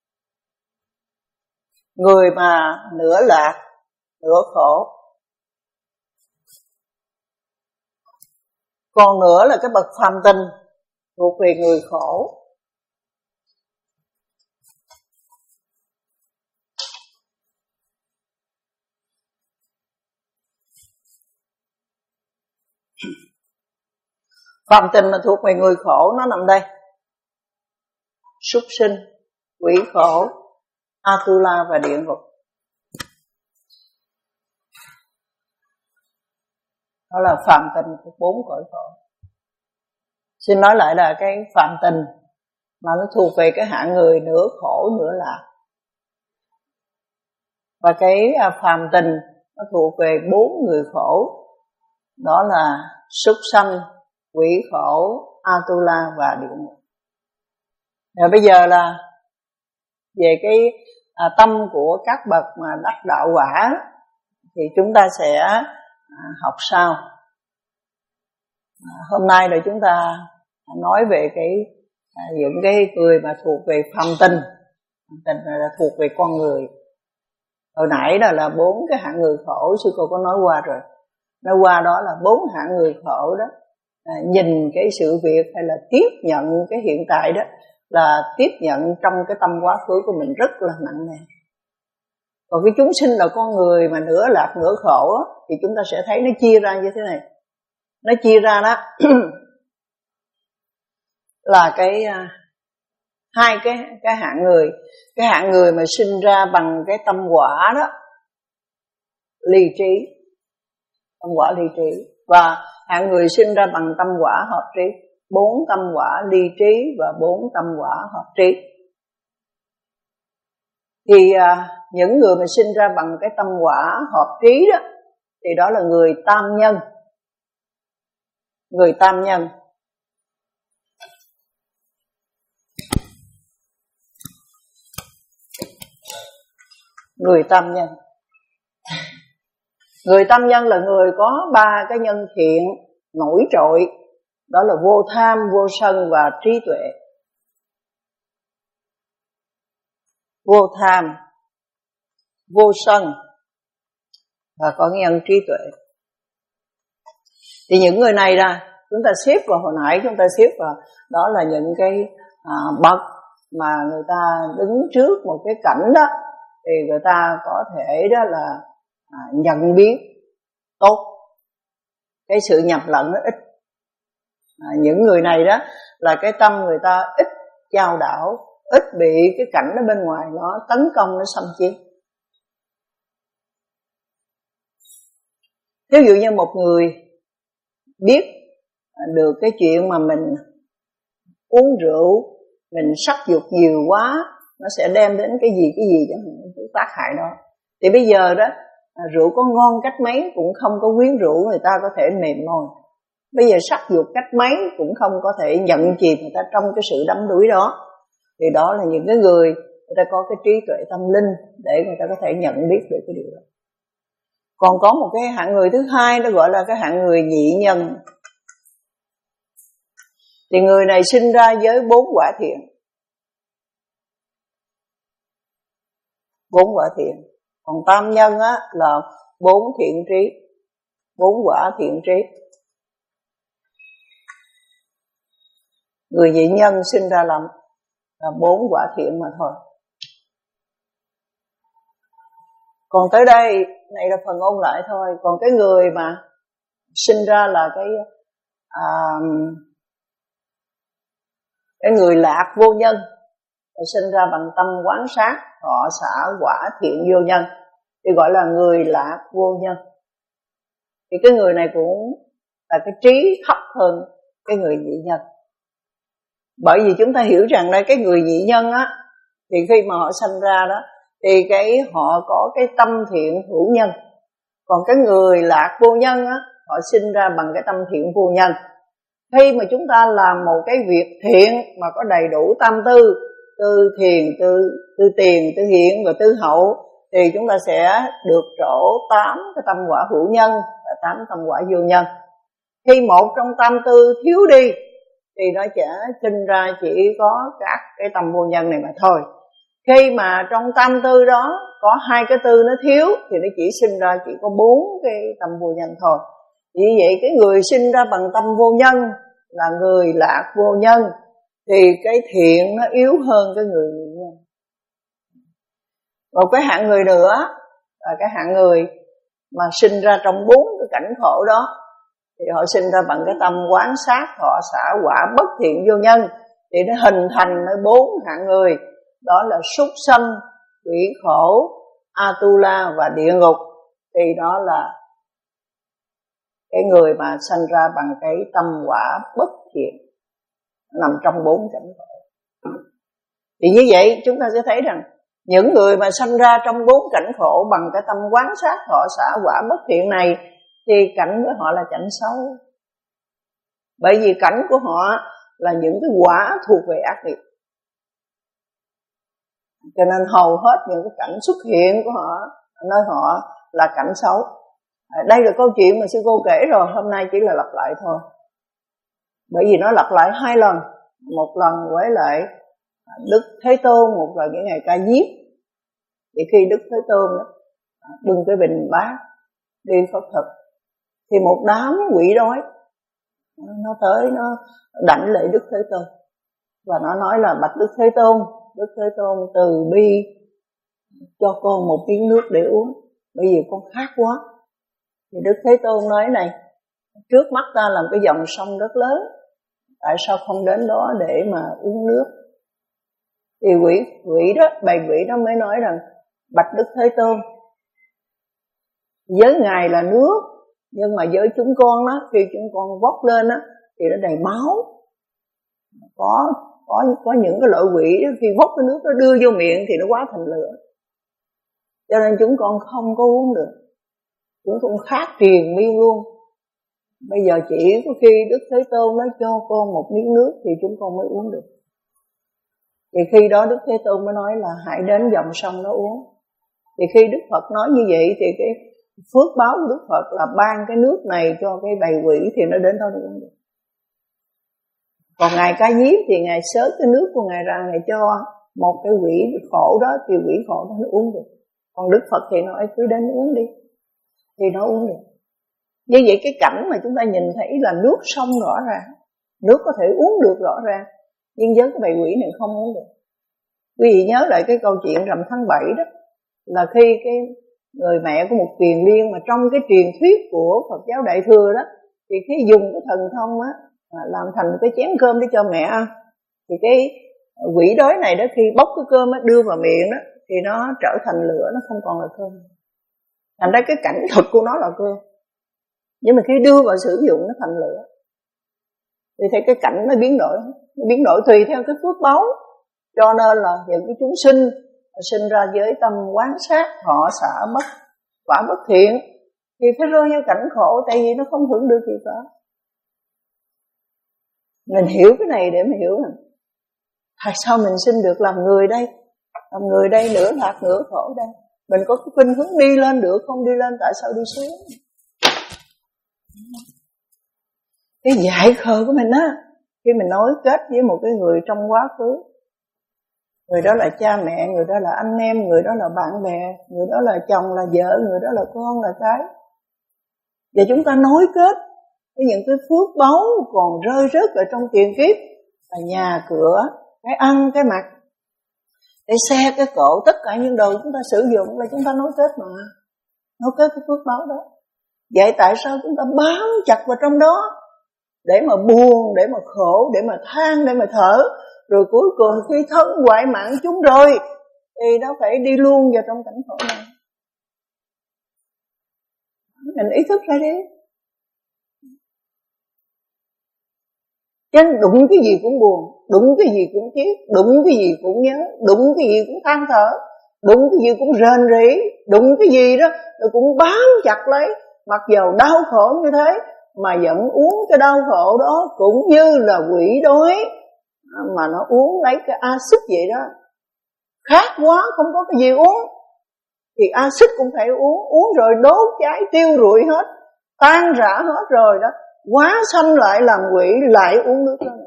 Người mà nửa lạc, nửa khổ. Còn nữa là cái bậc phàm tình thuộc về người khổ. Phàm tình mà thuộc về người khổ nó nằm đây. Súc sinh, quỷ khổ, Atula và địa ngục. Đó là phàm tình của bốn cõi khổ. Xin nói lại là cái phàm tình mà nó thuộc về cái hạng người nửa khổ nửa lạc. Và cái phàm tình nó thuộc về bốn người khổ. Đó là súc sanh, quỷ khổ, Atula và địa ngục. Rồi bây giờ là về cái à, tâm của các bậc mà đắc đạo quả thì chúng ta sẽ à, học sau. À, hôm nay là chúng ta nói về cái à, những cái người mà thuộc về phàm tình. Phàm tình là thuộc về con người. Hồi nãy đó là bốn cái hạng người khổ, sư cô có nói qua rồi. Nói qua đó là bốn hạng người khổ đó. À, nhìn cái sự việc hay là tiếp nhận cái hiện tại đó, là tiếp nhận trong cái tâm quá khứ của mình rất là nặng nề. Còn cái chúng sinh là con người mà nửa lạc nửa khổ á, thì chúng ta sẽ thấy nó chia ra như thế này. Nó chia ra đó là cái hai cái cái hạng người. Cái hạng người mà sinh ra bằng cái tâm quả đó, ly trí, tâm quả ly trí, và hạng người sinh ra bằng tâm quả hợp trí. Bốn tâm quả ly trí và bốn tâm quả hợp trí. Thì à, những người mà sinh ra bằng cái tâm quả hợp trí đó thì đó là người tam nhân. Người tam nhân. Người tam nhân. Người tam nhân là người có ba cái nhân thiện nổi trội, đó là vô tham, vô sân và trí tuệ. Vô tham, vô sân và có nhân trí tuệ. Thì những người này là chúng ta xếp vào, hồi nãy chúng ta xếp vào, đó là những cái à, bậc mà người ta đứng trước một cái cảnh đó thì người ta có thể đó là à, nhận biết tốt. Cái sự nhập lẫn nó ít. À, những người này đó là cái tâm người ta ít chao đảo, ít bị cái cảnh ở bên ngoài nó tấn công, nó xâm chiếm. Ví dụ như một người biết được cái chuyện mà mình uống rượu, mình sắc dục nhiều quá, nó sẽ đem đến cái gì cái gì cho mình tác hại đó. Thì bây giờ đó, rượu có ngon cách mấy cũng không có quyến rũ người ta có thể mềm môi. Bây giờ sắc dục cách mấy cũng không có thể nhận chìm người ta trong cái sự đắm đuối đó. Thì đó là những cái người người ta có cái trí tuệ tâm linh để người ta có thể nhận biết được cái điều đó. Còn có một cái hạng người thứ hai, nó gọi là cái hạng người nhị nhân. Thì người này sinh ra với bốn quả thiện. Bốn quả thiện. Còn tam nhân á là bốn thiện trí, bốn quả thiện trí. Người nhị nhân sinh ra làm là bốn quả thiện mà thôi. Còn tới đây, này là phần ôn lại thôi. Còn cái người mà sinh ra là cái à, cái người lạc vô nhân, sinh ra bằng tâm quán sát, thọ xả quả thiện vô nhân, thì gọi là người lạc vô nhân. Thì cái người này cũng là cái trí thấp hơn cái người nhị nhân. Bởi vì chúng ta hiểu rằng đây cái người nhị nhân á, thì khi mà họ sanh ra đó thì cái họ có cái tâm thiện hữu nhân. Còn cái người lạc vô nhân á, họ sinh ra bằng cái tâm thiện vô nhân. Khi mà chúng ta làm một cái việc thiện mà có đầy đủ tam tư, tư thiền, tư, tư tiền, tư hiện và tư hậu, thì chúng ta sẽ được trổ tám cái tâm quả hữu nhân và tám tâm quả vô nhân. Khi một trong tam tư thiếu đi thì nó sẽ sinh ra chỉ có các cái tâm vô nhân này mà thôi. Khi mà trong tam tư đó có hai cái tư nó thiếu thì nó chỉ sinh ra chỉ có bốn cái tâm vô nhân thôi. Vì vậy cái người sinh ra bằng tâm vô nhân là người lạc vô nhân, thì cái thiện nó yếu hơn cái người nhị nhân. Một cái hạng người nữa là cái hạng người mà sinh ra trong bốn cái cảnh khổ đó, thì họ sinh ra bằng cái tâm quán sát, thọ xả quả bất thiện vô nhân, thì nó hình thành nơi bốn hạng người, đó là súc sanh, quỷ khổ, Atula và địa ngục. Thì đó là cái người mà sanh ra bằng cái tâm quả bất thiện, nằm trong bốn cảnh khổ. Thì như vậy chúng ta sẽ thấy rằng những người mà sanh ra trong bốn cảnh khổ bằng cái tâm quán sát, thọ xả quả bất thiện này, thì cảnh của họ là cảnh xấu. Bởi vì cảnh của họ là những cái quả thuộc về ác nghiệp, cho nên hầu hết những cái cảnh xuất hiện của họ nơi họ là cảnh xấu. À, đây là câu chuyện mà sư cô kể rồi, hôm nay chỉ là lặp lại thôi. Bởi vì nó lặp lại hai lần, một lần với lại Đức Thế Tôn, một lần cái ngày Ca Diếp. Thì khi Đức Thế Tôn đó, bưng cái bình bát đi phật thực, thì một đám quỷ đói nó tới, nó đảnh lễ Đức Thế Tôn và nó nói là: bạch Đức Thế Tôn, Đức Thế Tôn từ bi cho con một miếng nước để uống, bởi vì con khát quá. Thì Đức Thế Tôn nói: này, trước mắt ta làm cái dòng sông rất lớn, tại sao không đến đó để mà uống nước? Thì quỷ quỷ đó, bầy quỷ đó mới nói rằng bạch Đức Thế Tôn, với ngài là nước, nhưng mà với chúng con đó, khi chúng con vốc lên đó thì nó đầy máu. Có có có những cái loại quỷ đó, khi vốc cái nước nó đưa vô miệng thì nó hóa thành lửa. Cho nên chúng con không có uống được. Chúng con khát triền miên luôn. Bây giờ chỉ có khi Đức Thế Tôn nói cho con một miếng nước thì chúng con mới uống được. Thì khi đó Đức Thế Tôn mới nói là hãy đến dòng sông đó uống. Thì khi Đức Phật nói như vậy thì cái phước báo của Đức Phật là ban cái nước này cho cái bầy quỷ thì nó đến đó để uống được. Còn Ngài Ca Diếp thì Ngài xớt cái nước của Ngài ra, Ngài cho một cái quỷ khổ đó thì quỷ khổ đó nó uống được. Còn Đức Phật thì nói cứ đến uống đi thì nó uống được. Như vậy cái cảnh mà chúng ta nhìn thấy là nước sông rõ ràng, nước có thể uống được rõ ràng, nhưng với cái bầy quỷ này không uống được. Quý vị nhớ lại cái câu chuyện rằm tháng bảy đó, là khi cái người mẹ của một truyền liên mà trong cái truyền thuyết của Phật giáo Đại Thừa đó, thì khi dùng cái thần thông á làm thành cái chén cơm để cho mẹ ăn, thì cái quỷ đói này đó khi bóc cái cơm á đưa vào miệng đó thì nó trở thành lửa, nó không còn là cơm. Thành ra cái cảnh thực của nó là cơm, nhưng mà khi đưa vào sử dụng nó thành lửa. Thì thấy cái cảnh nó biến đổi, nó biến đổi tùy theo cái phước báu. Cho nên là những cái chúng sinh sinh ra với tâm quán sát, họ xả bất quả bất thiện thì phải rơi vào cảnh khổ, tại vì nó không hưởng được gì cả. Mình hiểu cái này để mình hiểu rằng tại sao mình sinh được làm người đây, làm người đây nửa lạc nửa khổ đây. Mình có cái khuynh hướng đi lên được, không đi lên tại sao đi xuống? Cái dại khờ của mình á, khi mình nối kết với một cái người trong quá khứ, người đó là cha mẹ, người đó là anh em, người đó là bạn bè, người đó là chồng, là vợ, người đó là con, là cái. Và chúng ta nối kết với những cái phước báu còn rơi rớt ở trong tiền kiếp, là nhà cửa, cái ăn, cái mặc, cái xe, cái cộ, tất cả những đồ chúng ta sử dụng là chúng ta nối kết mà. Nối kết cái phước báu đó. Vậy tại sao chúng ta bám chặt vào trong đó để mà buồn, để mà khổ, để mà than, để mà thở, rồi cuối cùng khi thân hoại mạng chúng rồi thì nó phải đi luôn vào trong cảnh khổ này. Mình ý thức ra đi. Chứ đụng cái gì cũng buồn, đụng cái gì cũng tiếc, đụng cái gì cũng nhớ, đụng cái gì cũng than thở, đụng cái gì cũng rền rỉ, đụng cái gì đó rồi cũng bám chặt lấy. Mặc dầu đau khổ như thế mà vẫn uống cái đau khổ đó, cũng như là quỷ đói mà nó uống lấy cái axit vậy đó. Khát quá không có cái gì uống thì axit cũng phải uống, uống rồi đốt cháy tiêu rụi hết, tan rã hết rồi đó, quá sanh lại làm quỷ lại uống nước đó.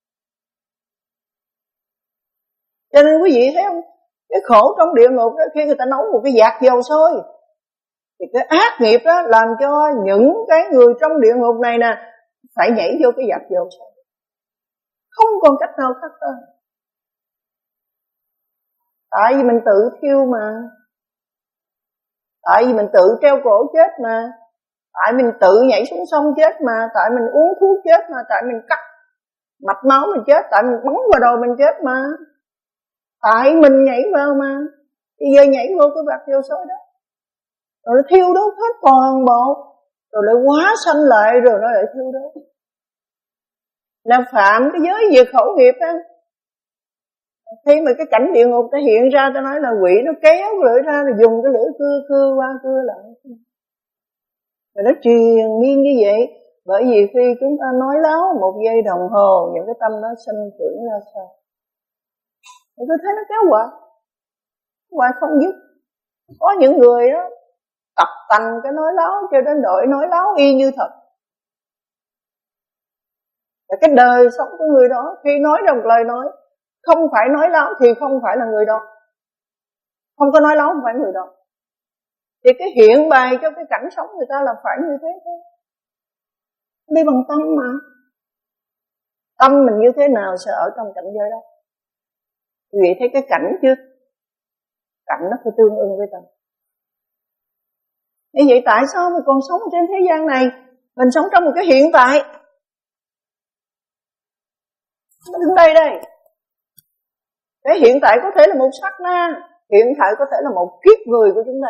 Cho nên quý vị thấy không, cái khổ trong địa ngục đó, khi người ta nấu một cái vạc dầu sôi thì cái ác nghiệp đó làm cho những cái người trong địa ngục này nè phải nhảy vô cái vạc dầu sôi, không còn cách nào khác hơn. Tại vì mình tự thiêu mà, tại vì mình tự treo cổ chết mà, tại mình tự nhảy xuống sông chết mà, tại mình uống thuốc chết mà, tại mình cắt mạch máu mình chết, tại mình bắn vào đầu mình chết mà, tại mình nhảy vào mà. Bây giờ nhảy vô cái vạc dầu sôi đó, rồi nó thiêu đốt hết toàn bộ, rồi lại hóa sanh lại, rồi nó lại thiêu đốt. Là phạm cái giới diệt khẩu nghiệp á. Khi mà cái cảnh địa ngục ta hiện ra, ta nói là quỷ nó kéo lưỡi ra, rồi dùng cái lưỡi cưa cưa qua cưa lại, rồi nó truyền miên như vậy. Bởi vì khi chúng ta nói láo một giây đồng hồ, những cái tâm nó sinh trưởng ra sao, tôi thấy nó kéo hoài, hoài không dứt. Có những người đó tập tành cái nói láo cho đến đội nói láo y như thật. Và cái đời sống của người đó khi nói ra một lời nói không phải nói láo thì không phải là người đó. Không có nói láo không phải người đó. Thì cái hiện bày cho cái cảnh sống người ta là phải như thế thôi. Đi bằng tâm mà. Tâm mình như thế nào sẽ ở trong cảnh giới đó. Quý vị thấy cái cảnh chưa? Cảnh nó phải tương ưng với tâm. Như vậy tại sao mình còn sống trên thế gian này? Mình sống trong một cái hiện tại. Nó đứng đây đây. Cái hiện tại có thể là một sát na, hiện tại có thể là một kiếp người của chúng ta.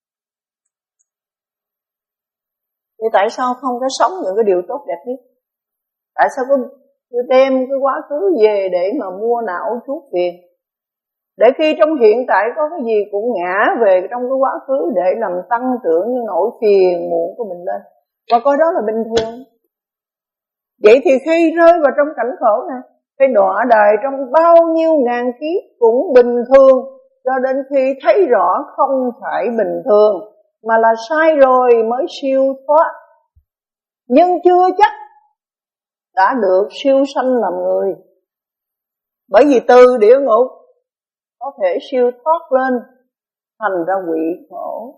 Thì tại sao không có sống những cái điều tốt đẹp nhất? Tại sao có đem cái quá khứ về để mà mua não chuốt phiền? Để khi trong hiện tại có cái gì cũng ngã về trong cái quá khứ để làm tăng trưởng những nỗi phiền muộn của mình lên, và coi đó là bình thường. Vậy thì khi rơi vào trong cảnh khổ này, cái đọa đời trong bao nhiêu ngàn kiếp cũng bình thường, cho đến khi thấy rõ không phải bình thường mà là sai rồi mới siêu thoát. Nhưng chưa chắc đã được siêu sanh làm người, bởi vì từ địa ngục có thể siêu thoát lên thành ra quỷ khổ.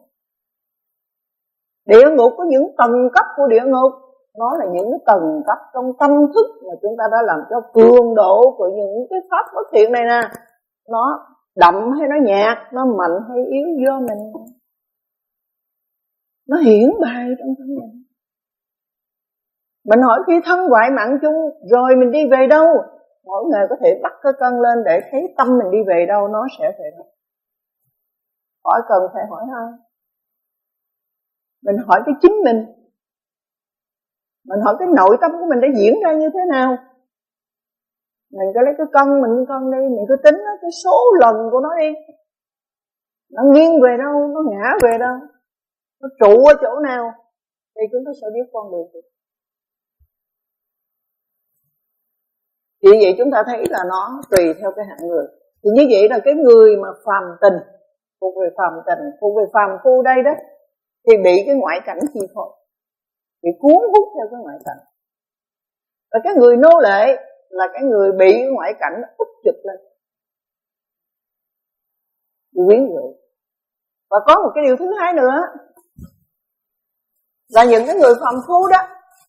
Địa ngục có những tầng cấp của địa ngục, nó là những cái tầng cấp trong tâm thức mà chúng ta đã làm cho cường độ của những cái pháp bất thiện này nè, nó đậm hay nó nhạt, nó mạnh hay yếu do mình, nó hiển bày trong thân mình. Mình hỏi khi thân ngoại mạng chung rồi mình đi về đâu? Mỗi ngày có thể bắt cái cân lên để thấy tâm mình đi về đâu, nó sẽ về đâu. Hỏi cần phải hỏi ai? Mình hỏi cái chính mình. Mình hỏi cái nội tâm của mình đã diễn ra như thế nào. Mình cứ lấy cái cân mình cân đi, mình cứ tính cái số lần của nó đi. Nó nghiêng về đâu, nó ngã về đâu, nó trụ ở chỗ nào, thì chúng ta sẽ biết con đường. Vì vậy chúng ta thấy là nó tùy theo cái hạng người. Thì như vậy là cái người mà phàm tình, thuộc về phàm tình, thuộc về phàm phu đây đó, thì bị cái ngoại cảnh chi phối, bị cuốn hút theo cái ngoại cảnh. Và cái người nô lệ là cái người bị cái ngoại cảnh úp chụp lên, quyến rũ. Và có một cái điều thứ hai nữa là những cái người phàm phu đó,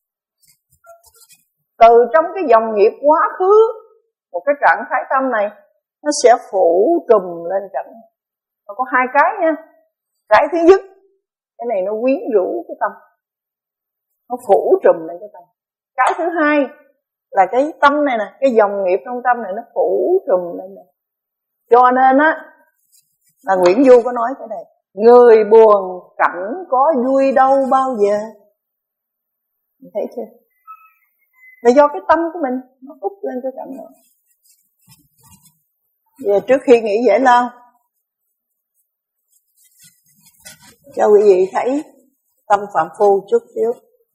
từ trong cái dòng nghiệp quá khứ, một cái trạng thái tâm này nó sẽ phủ trùm lên cảnh. Nó có hai cái nha. Cái thứ nhất, cái này nó quyến rũ cái tâm, nó phủ trùm lên cái tâm. Cái thứ hai là cái tâm này nè, cái dòng nghiệp trong tâm này nó phủ trùm lên này. Cho nên á, là Nguyễn Du có nói cái này: người buồn cảnh có vui đâu bao giờ. Mình thấy chưa? Là do cái tâm của mình nó úp lên cái cảnh đó. Giờ trước khi nghĩ giải lao, cho quý vị thấy tâm phạm phu chút xíu.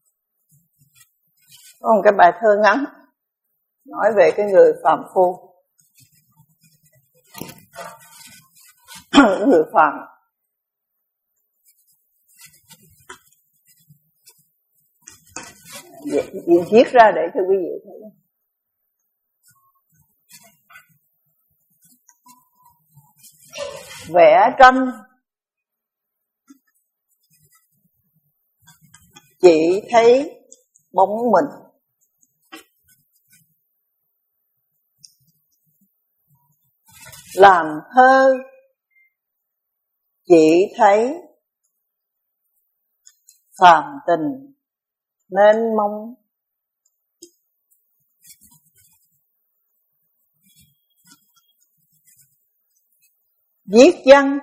Có một cái bài thơ ngắn nói về cái người phạm phu. Người phạm viết ra để cho quý vị thấy. Vẽ tranh chỉ thấy bóng mình, làm thơ chỉ thấy phàm tình mênh mông. Viết văn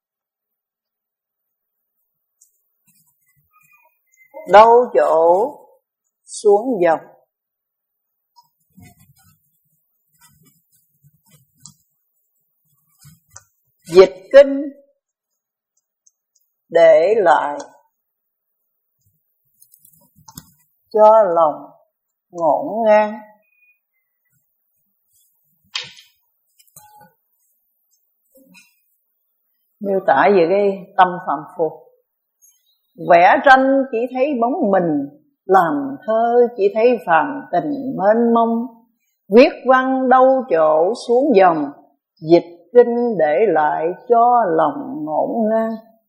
đâu chỗ xuống dòng. Dịch kinh để lại cho lòng ngổn ngang. Miêu tả về cái tâm phạm phu. Vẽ tranh chỉ thấy bóng mình, làm thơ chỉ thấy phàm tình mênh mông. Viết văn đâu chỗ xuống dòng, dịch kinh để lại cho lòng ngổn ngang.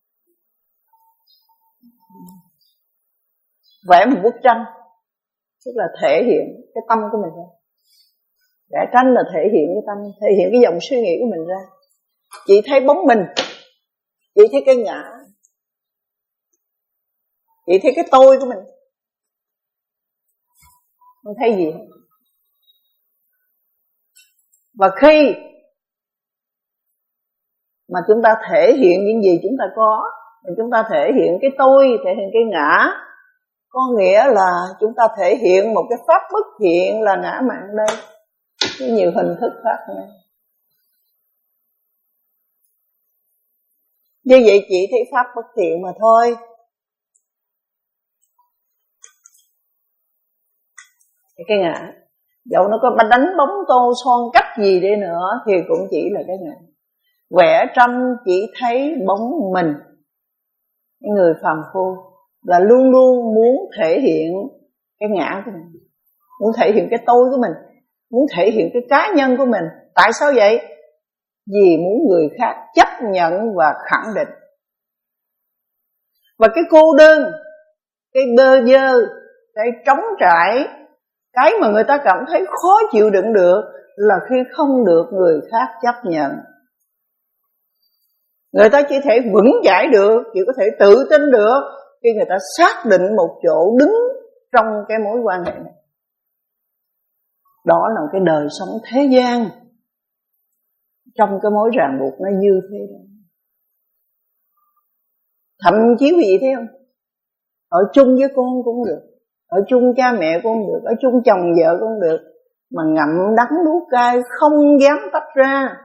Vẽ một bức tranh tức là thể hiện cái tâm của mình ra. Vẽ tranh là thể hiện cái tâm, thể hiện cái dòng suy nghĩ của mình ra. Chỉ thấy bóng mình, chỉ thấy cái ngã, chỉ thấy cái tôi của mình, không thấy gì. Và khi mà chúng ta thể hiện những gì chúng ta có, chúng ta thể hiện cái tôi, thể hiện cái ngã, có nghĩa là chúng ta thể hiện một cái pháp bất thiện là ngã mạn đây, với nhiều hình thức khác nhau. Như vậy chỉ thấy pháp bất thiện mà thôi. Cái ngã, dẫu nó có đánh bóng tô son cách gì đi nữa thì cũng chỉ là cái ngã. Vẽ tranh chỉ thấy bóng mình. Người phàm phu là luôn luôn muốn thể hiện cái ngã của mình, muốn thể hiện cái tôi của mình, muốn thể hiện cái cá nhân của mình. Tại sao vậy? Vì muốn người khác chấp nhận và khẳng định. Và cái cô đơn, cái bơ vơ, cái trống trải, cái mà người ta cảm thấy khó chịu đựng được là khi không được người khác chấp nhận. Người ta chỉ thể vững chãi được, chỉ có thể tự tin được khi người ta xác định một chỗ đứng trong cái mối quan hệ này. Đó là cái đời sống thế gian, trong cái mối ràng buộc nó như thế đó. Thậm chí quý vị thấy không, ở chung với con cũng được, ở chung cha mẹ cũng được, ở chung chồng vợ cũng được, mà ngậm đắng nuốt cay không dám tách ra,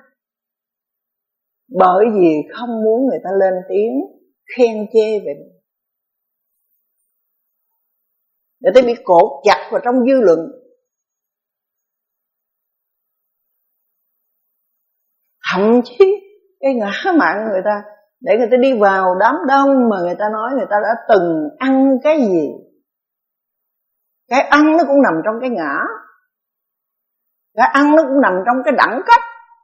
bởi vì không muốn người ta lên tiếng khen chê về mình. Người ta bị cột chặt vào trong dư luận. Thậm chí cái ngã mạn người ta, để người ta đi vào đám đông mà người ta nói người ta đã từng ăn cái gì. Cái ăn nó cũng nằm trong cái ngã, cái ăn nó cũng nằm trong cái đẳng cấp.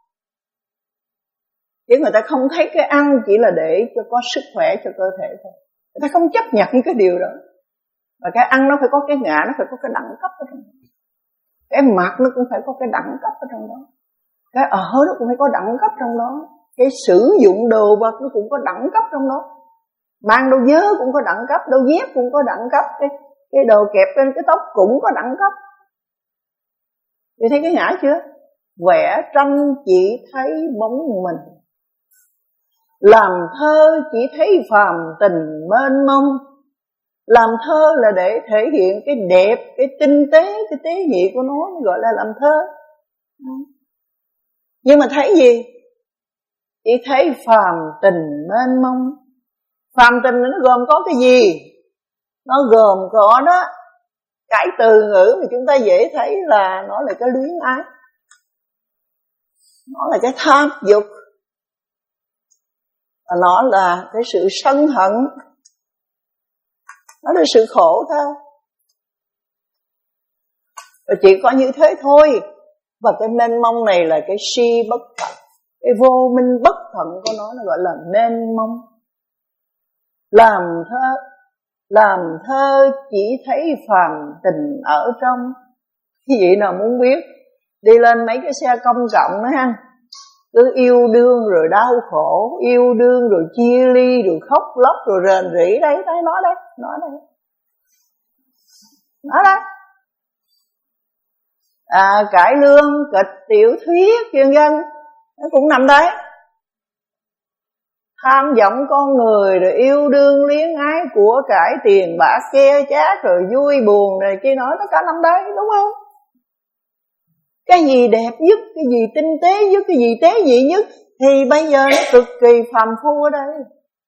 Chứ người ta không thấy cái ăn chỉ là để cho có sức khỏe cho cơ thể thôi. Người ta không chấp nhận cái điều đó. Và cái ăn nó phải có cái ngã, nó phải có cái đẳng cấp ở trong đó. Cái mặt nó cũng phải có cái đẳng cấp ở trong đó. Cái ở nó cũng phải có đẳng cấp trong đó. Cái sử dụng đồ vật nó cũng có đẳng cấp trong đó. Mang đồ vớ cũng có đẳng cấp, đồ dép cũng có đẳng cấp, cái, cái đồ kẹp trên cái tóc cũng có đẳng cấp. Thì thấy cái ngã chưa? Vẽ tranh chỉ thấy bóng mình, làm thơ chỉ thấy phàm tình mênh mông. Làm thơ là để thể hiện cái đẹp, cái tinh tế, cái tế nhị của nó, gọi là làm thơ. Nhưng mà thấy gì? Chỉ thấy phàm tình mênh mông. Phàm tình nó gồm có cái gì? Nó gồm có đó, cái từ ngữ mà chúng ta dễ thấy là nó là cái luyến ái, nó là cái tham dục, và nó là cái sự sân hận, nó là sự khổ thôi. Và chỉ có như thế thôi. Và cái mênh mông này là cái si bất tận, cái vô minh bất tận của nó, nó gọi là mênh mông. Làm thơ, làm thơ chỉ thấy phàm tình ở trong. Cái gì nào muốn biết, đi lên mấy cái xe công cộng đó ha, cứ yêu đương rồi đau khổ, yêu đương rồi chia ly, rồi khóc lóc, rồi rền rỉ. Đấy, đấy, nói đấy, nói đấy, nói đấy. À, cải lương, kịch, tiểu thuyết, vân vân, nó cũng nằm đấy. Tham vọng con người, rồi yêu đương luyến ái, của cải tiền bạc ke chát, rồi vui buồn này kia, nói tất cả nằm đấy, đúng không? Cái gì đẹp nhất, cái gì tinh tế nhất, cái gì tế nhị nhất thì bây giờ nó cực kỳ phàm phu ở đây.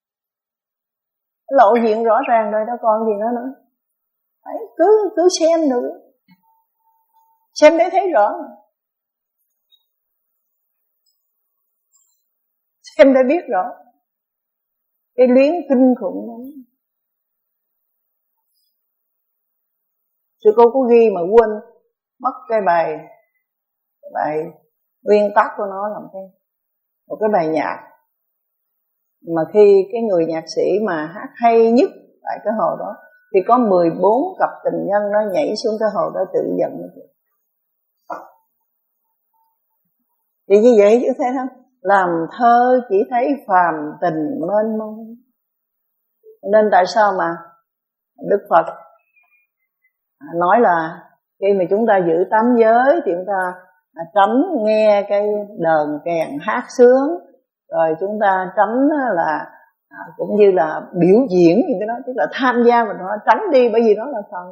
Lộ diện rõ ràng rồi, đâu còn gì nữa nữa. Đấy, cứ, cứ xem nữa, xem để thấy rõ, xem để biết rõ cái luyến kinh khủng đó. Sư cô có ghi mà quên mất cái bài cái bài nguyên tắc của nó, làm cái một cái bài nhạc mà khi cái người nhạc sĩ mà hát hay nhất tại cái hồ đó thì có mười bốn cặp tình nhân nó nhảy xuống cái hồ đó tự giận. Thì như vậy chứ thấy không? Làm thơ chỉ thấy phàm tình mênh mông. Nên tại sao mà Đức Phật nói là khi mà chúng ta giữ tám giới thì chúng ta à, tránh nghe cái đờn kèn hát sướng, rồi chúng ta tránh là à, cũng như là biểu diễn những cái đó, tức là tham gia vào nó, tránh đi bởi vì nó là phần.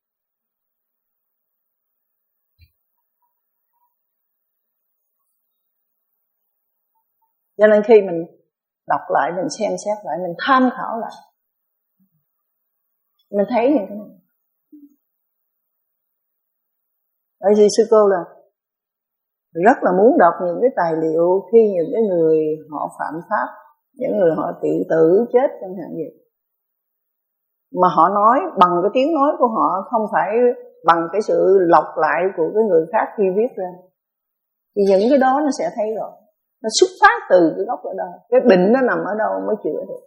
Cho nên khi mình đọc lại, mình xem xét lại, mình tham khảo lại, mình thấy những cái này. Bởi vì sư cô là rất là muốn đọc những cái tài liệu khi những cái người họ phạm pháp, những người họ tự tử chết chẳng hạn gì, mà họ nói bằng cái tiếng nói của họ, không phải bằng cái sự lọc lại của cái người khác khi viết ra. Thì những cái đó nó sẽ thấy rồi, nó xuất phát từ cái gốc ở đâu, cái bệnh nó nằm ở đâu mới chữa được.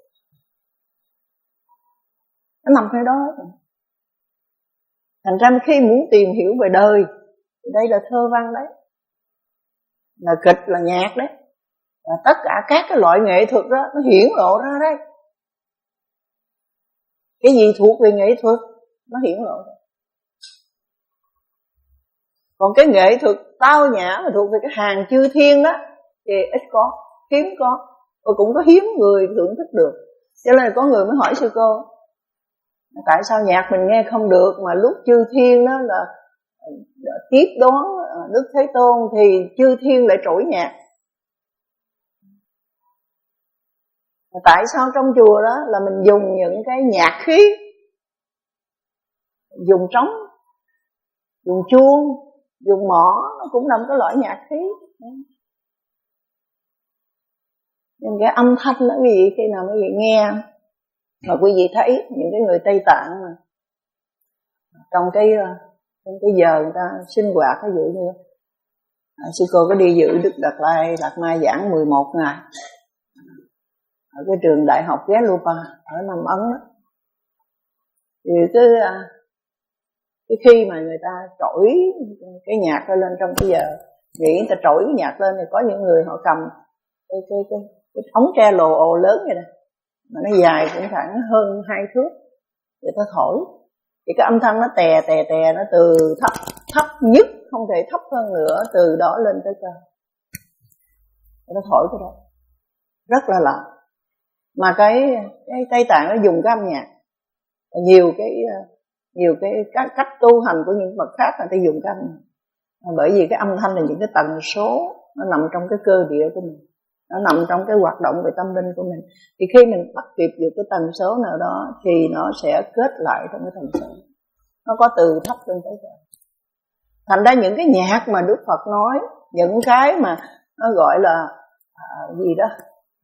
Nó nằm ở đó. Thành ra khi muốn tìm hiểu về đời, thì đây là thơ văn đấy, là kịch, là nhạc đấy, và tất cả các cái loại nghệ thuật đó nó hiển lộ ra đấy. Cái gì thuộc về nghệ thuật nó hiển lộ ra. Còn cái nghệ thuật tao nhã mà thuộc về cái hàng chư thiên đó thì ít có, hiếm có, và cũng có hiếm người thưởng thức được. Cho nên có người mới hỏi sư cô, tại sao nhạc mình nghe không được mà lúc chư thiên đó là tiếp đón Đức Thế Tôn thì chư thiên lại trỗi nhạc? Tại sao trong chùa đó là mình dùng những cái nhạc khí, dùng trống, dùng chuông, dùng mõ, nó cũng là một cái loại nhạc khí. Nên cái âm thanh đó quý vị, khi nào quý vị nghe mà quý vị thấy những cái người Tây Tạng mà trong cái trong cái giờ người ta sinh hoạt, ví dụ như à, sư cô có đi dự Đức Đạt Lai Đạt Ma giảng mười một ngày ở cái trường đại học Gelugpa ở Nam Ấn đó. Thì cái cái khi mà người ta trỗi cái nhạc lên trong cái giờ nghĩ, người ta trỗi cái nhạc lên thì có những người họ cầm cái cái cái, cái ống tre lồ ồ lớn vậy nè, mà nó dài cũng khoảng hơn hai thước, người ta thổi thì cái âm thanh nó tè tè tè, nó từ thấp thấp nhất không thể thấp hơn nữa, từ đó lên tới cao, người ta thổi cái đó rất là lạ. Mà cái cái Tây Tạng nó dùng cái âm nhạc, nhiều cái nhiều cái cách, cách tu hành của những bậc khác người ta dùng cái âm nhạc, bởi vì cái âm thanh là những cái tần số nó nằm trong cái cơ địa của mình, nó nằm trong cái hoạt động về tâm linh của mình. Thì khi mình bắt kịp được cái tần số nào đó thì nó sẽ kết lại trong cái tần số, nó có từ thấp lên tới cao. Thành ra những cái nhạc mà Đức Phật nói, những cái mà nó gọi là à, gì đó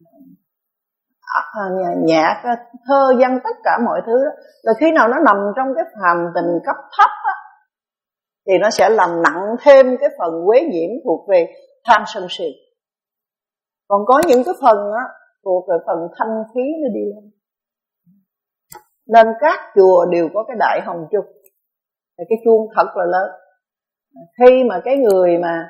à, nhạc, thơ văn, tất cả mọi thứ đó, là khi nào nó nằm trong cái phàm tình cấp thấp á, thì nó sẽ làm nặng thêm cái phần quế nhiễm thuộc về tham sân si. Còn có những cái phần á thuộc về phần thanh khí nó đi lên. Nên các chùa đều có cái đại hồng chung, cái chuông thật là lớn. Khi mà cái người mà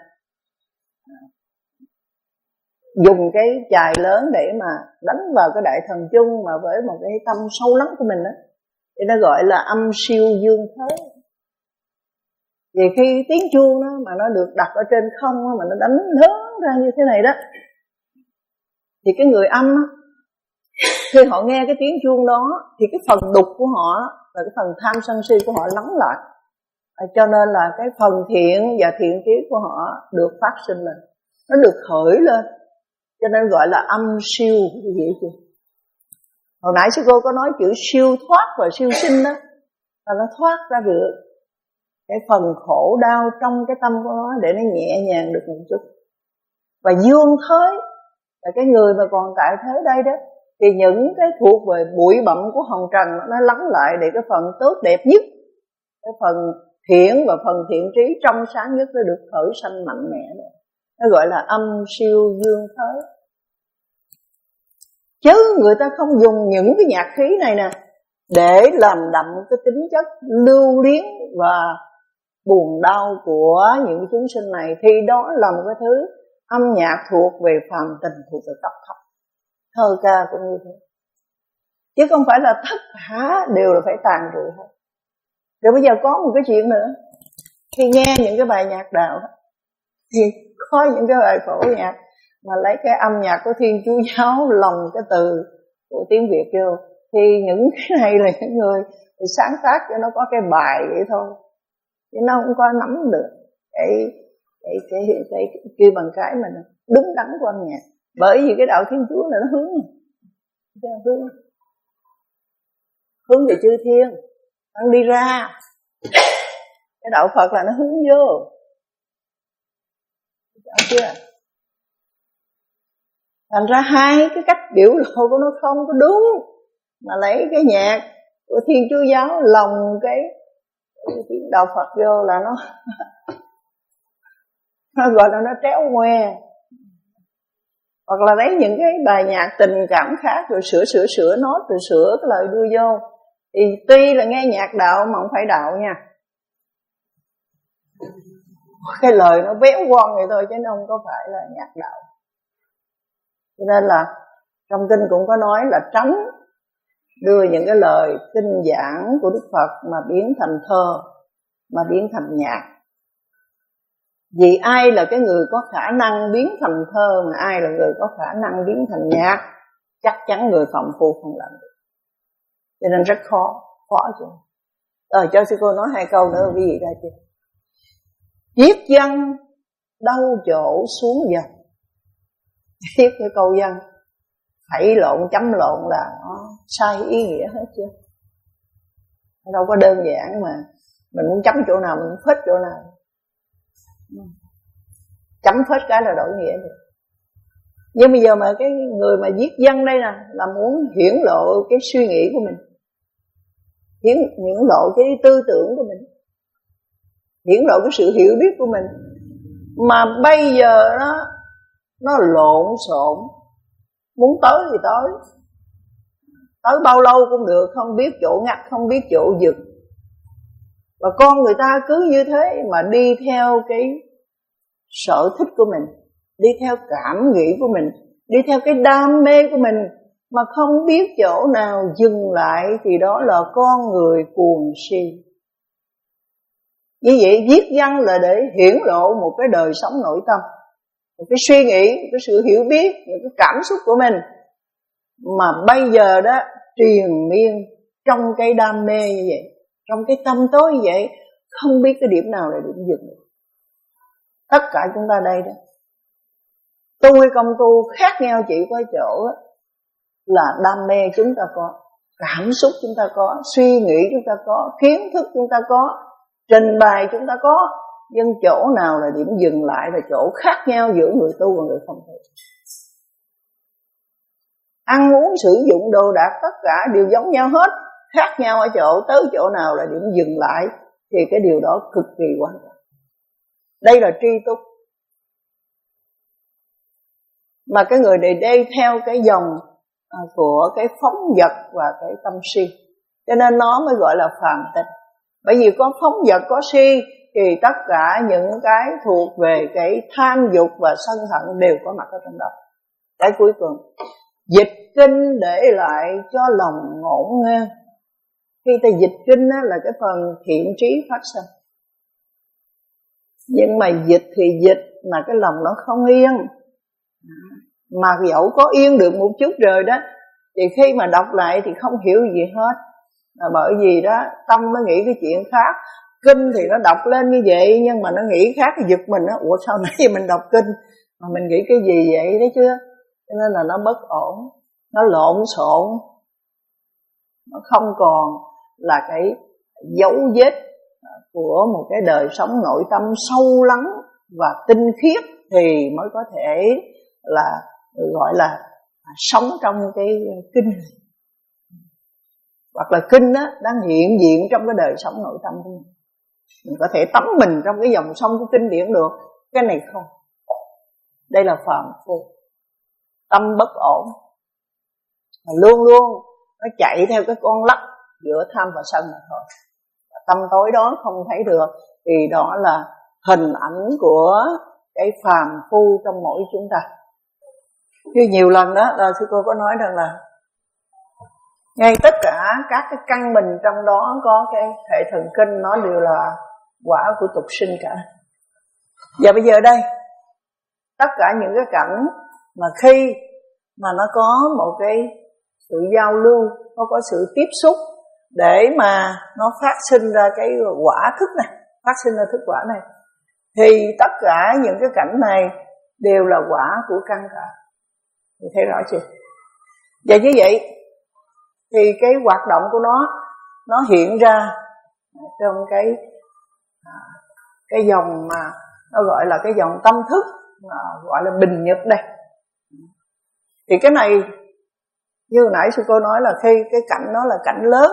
dùng cái chài lớn để mà đánh vào cái đại thần chung mà với một cái tâm sâu lắng của mình đó, thì nó gọi là âm siêu dương thế. Vì khi tiếng chuông đó mà nó được đặt ở trên không mà nó đánh lớn ra như thế này đó, thì cái người âm đó, khi họ nghe cái tiếng chuông đó thì cái phần đục của họ và cái phần tham sân si của họ lắng lại, à, cho nên là cái phần thiện và thiện trí của họ được phát sinh lên, nó được khởi lên, cho nên gọi là âm siêu. Vậy chứ hồi nãy sư cô có nói chữ siêu thoát và siêu sinh đó, là nó thoát ra được cái phần khổ đau trong cái tâm của nó để nó nhẹ nhàng được một chút. Và dương thới là cái người mà còn tại thế đây đó, thì những cái thuộc về bụi bặm của hồng trần nó lắng lại để cái phần tốt đẹp nhất, cái phần thiện và phần thiện trí trong sáng nhất nó được khởi sanh mạnh mẽ đó. Nó gọi là âm siêu dương thới. Chứ người ta không dùng những cái nhạc khí này nè để làm đậm cái tính chất lưu luyến và buồn đau của những chúng sinh này, thì đó là một cái thứ âm nhạc thuộc về phàm tình, thuộc về cấp thấp. Thơ ca cũng như thế, chứ không phải là tất cả đều là phải tàn rượu hết. Rồi bây giờ có một cái chuyện nữa, khi nghe những cái bài nhạc đạo đó, Thì có những cái bài phổ nhạc mà lấy cái âm nhạc của Thiên Chúa giáo lồng cái từ của tiếng Việt vô, thì những cái này là những người sáng tác cho nó có cái bài vậy thôi, chứ nó không có nắm được cái cái cái cái, cái, cái kêu bằng cái mà đứng đắn của âm nhạc. Bởi vì cái đạo Thiên Chúa là nó hướng hướng hướng về chư thiên, nó đi ra. Cái đạo Phật là nó hướng vô, hiểu chưa? Thành ra hai cái cách biểu lộ của nó không có đúng, mà lấy cái nhạc của Thiên Chúa giáo lồng cái, cái đạo Phật vô là nó nó gọi là nó tréo ngoe. Hoặc là lấy những cái bài nhạc tình cảm khác rồi sửa sửa sửa nốt rồi sửa cái lời đưa vô, thì tuy là nghe nhạc đạo mà không phải đạo nha. Cái lời nó véo von vậy thôi chứ nó không có phải là nhạc đạo. Cho nên là trong kinh cũng có nói là tránh đưa những cái lời kinh giảng của Đức Phật mà biến thành thơ, mà biến thành nhạc. Vì ai là cái người có khả năng biến thành thơ, mà ai là người có khả năng biến thành nhạc, chắc chắn người phàm phu không làm được. Cho nên rất khó, khó chứ. Rồi cho sư cô nói hai câu nữa quý vị ra chứ. Viết văn đâu chỗ xuống dần. Viết cái câu văn phẩy lộn chấm lộn là nó sai ý nghĩa hết chứ. Nó đâu có đơn giản mà mình muốn chấm chỗ nào mình muốn phết chỗ nào. Chấm phết cái là đổi nghĩa được. Nhưng bây giờ mà cái người mà viết văn đây nè là muốn hiển lộ cái suy nghĩ của mình, hiển, hiển lộ cái tư tưởng của mình, hiển lộ cái sự hiểu biết của mình. Mà bây giờ nó nó lộn xộn, muốn tới thì tới, tới bao lâu cũng được, không biết chỗ ngắt, không biết chỗ dừng. Và con người ta cứ như thế mà đi theo cái sở thích của mình, đi theo cảm nghĩ của mình, đi theo cái đam mê của mình, mà không biết chỗ nào dừng lại, thì đó là con người cuồng si. Như vậy viết văn là để hiển lộ một cái đời sống nội tâm, một cái suy nghĩ, một cái sự hiểu biết, những cái cảm xúc của mình. Mà bây giờ đó triền miên trong cái đam mê như vậy, trong cái tâm tối như vậy, không biết cái điểm nào là điểm dừng. Tất cả chúng ta đây đó, tu hay không tu khác nhau chỉ có chỗ là đam mê chúng ta có, cảm xúc chúng ta có, suy nghĩ chúng ta có, kiến thức chúng ta có, trình bày chúng ta có. Nhưng chỗ nào là điểm dừng lại là chỗ khác nhau giữa người tu và người không tu. Ăn uống sử dụng đồ đạc tất cả đều giống nhau hết, khác nhau ở chỗ tới chỗ nào là điểm dừng lại, thì cái điều đó cực kỳ quan trọng. Đây là tri túc. Mà cái người này đi theo cái dòng của cái phóng dật và cái tâm si, cho nên nó mới gọi là phàm tình. Bởi vì có phóng dật, có si, thì tất cả những cái thuộc về cái tham dục và sân hận đều có mặt ở trong đó. Cái cuối cùng, dịch kinh để lại cho lòng ngổn ngang. Khi ta dịch kinh á, là cái phần thiện trí phát sinh. Nhưng mà dịch thì dịch mà cái lòng nó không yên. Mà dẫu có yên được một chút rồi đó, thì khi mà đọc lại thì không hiểu gì hết. Là bởi vì đó tâm nó nghĩ cái chuyện khác. Kinh thì nó đọc lên như vậy, nhưng mà nó nghĩ khác thì giật mình á. Ủa sao nãy mình đọc kinh mà mình nghĩ cái gì vậy, thấy chưa? Cho nên là nó bất ổn, nó lộn xộn, nó không còn là cái dấu vết của một cái đời sống nội tâm sâu lắng và tinh khiết, thì mới có thể là gọi là sống trong cái kinh này. Hoặc là kinh đó đang hiện diện trong cái đời sống nội tâm của mình. Mình có thể tắm mình trong cái dòng sông của kinh điển được. Cái này không. Đây là phàm phu, tâm bất ổn, luôn luôn nó chạy theo cái con lắc giữa tham và sân mà thôi. Tâm tối đó không thấy được, thì đó là hình ảnh của cái phàm phu trong mỗi chúng ta. Như nhiều lần đó là sư cô có nói rằng là ngay tất cả các cái căn mình trong đó có cái hệ thần kinh, nó đều là quả của tục sinh cả. Và bây giờ đây tất cả những cái cảnh mà khi mà nó có một cái sự giao lưu, nó có sự tiếp xúc để mà nó phát sinh ra cái quả thức này, phát sinh ra thức quả này, thì tất cả những cái cảnh này đều là quả của căn cả. Mình thấy rõ chưa? Và như vậy thì cái hoạt động của nó nó hiện ra trong cái cái dòng mà nó gọi là cái dòng tâm thức, mà gọi là bình nhập đây. Thì cái này như nãy sư cô nói là khi cái cảnh nó là cảnh lớn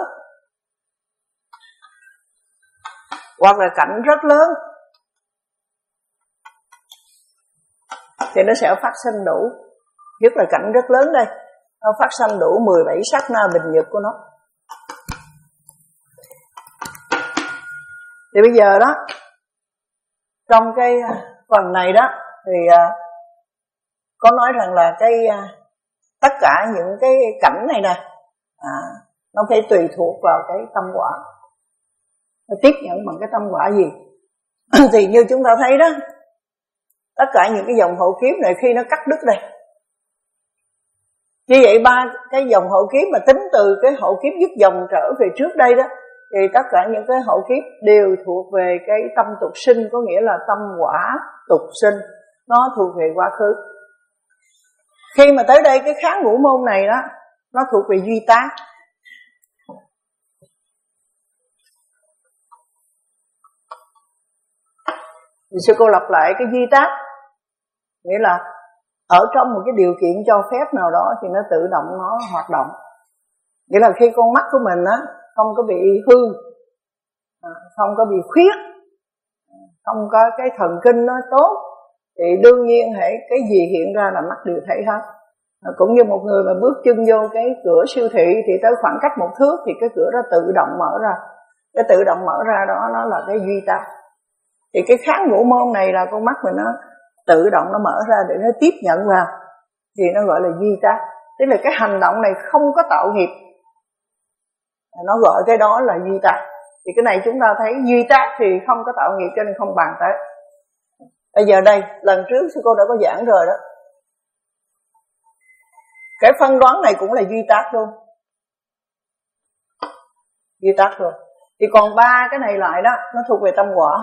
hoặc là cảnh rất lớn thì nó sẽ phát sinh đủ, nhất là cảnh rất lớn đây, nó phát sinh đủ mười bảy sát na bình nhập của nó. Thì bây giờ đó, trong cái phần này đó thì có nói rằng là cái tất cả những cái cảnh này nè, à, nó phải tùy thuộc vào cái tâm quả, nó tiếp nhận bằng cái tâm quả gì. Thì như chúng ta thấy đó, tất cả những cái dòng hộ kiếp này khi nó cắt đứt đây, như vậy ba cái dòng hộ kiếp mà tính từ cái hộ kiếp dứt dòng trở về trước đây đó, thì tất cả những cái hộ kiếp đều thuộc về cái tâm tục sinh, có nghĩa là tâm quả tục sinh, nó thuộc về quá khứ. Khi mà tới đây cái kháng ngũ môn này đó, nó thuộc về duy tác. Thì sư cô lặp lại cái duy tác, nghĩa là ở trong một cái điều kiện cho phép nào đó thì nó tự động nó hoạt động. Nghĩa là khi con mắt của mình á không có bị hư, không có bị khuyết, không có cái thần kinh nó tốt, thì đương nhiên hãy cái gì hiện ra là mắt đều thấy hết. Cũng như một người mà bước chân vô cái cửa siêu thị thì tới khoảng cách một thước thì cái cửa đó tự động mở ra. Cái tự động mở ra đó nó là cái duy tác. Thì cái kháng ngũ môn này là con mắt mình nó tự động nó mở ra để nó tiếp nhận vào, thì nó gọi là duy tác. Tức là cái hành động này không có tạo nghiệp, nó gọi cái đó là duy tác. Thì cái này chúng ta thấy duy tác thì không có tạo nghiệp cho nên không bàn tới. Bây giờ đây, lần trước sư cô đã có giảng rồi đó, cái phân đoán này cũng là duy tác luôn, duy tác luôn. Thì còn ba cái này lại đó, nó thuộc về tâm quả.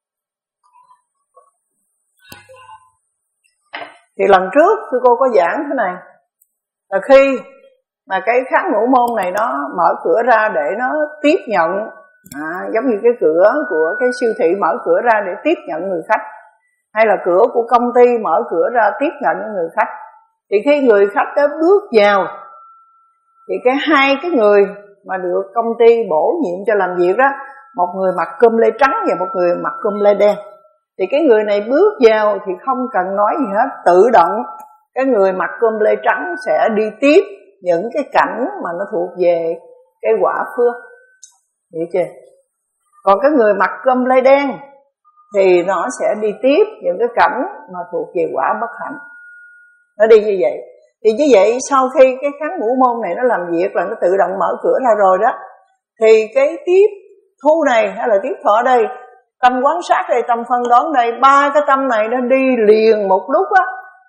Thì lần trước sư cô có giảng thế này, là khi mà cái kháng ngũ môn này nó mở cửa ra để nó tiếp nhận, à, giống như cái cửa của cái siêu thị mở cửa ra để tiếp nhận người khách, hay là cửa của công ty mở cửa ra tiếp nhận người khách. Thì khi người khách đó bước vào, thì cái hai cái người mà được công ty bổ nhiệm cho làm việc đó, một người mặc cơm lê trắng và một người mặc cơm lê đen. Thì cái người này bước vào thì không cần nói gì hết, tự động cái người mặc cơm lê trắng sẽ đi tiếp những cái cảnh mà nó thuộc về cái quả phước, hiểu chưa? Còn cái người mặc cơm lê đen thì nó sẽ đi tiếp những cái cảnh mà thuộc về quả bất hạnh. Nó đi như vậy. Thì như vậy sau khi cái kháng ngũ môn này nó làm việc là nó tự động mở cửa ra rồi đó, thì cái tiếp thu này hay là tiếp thọ đây, tâm quán sát đây, tâm phân đoán đây, ba cái tâm này nó đi liền một lúc á.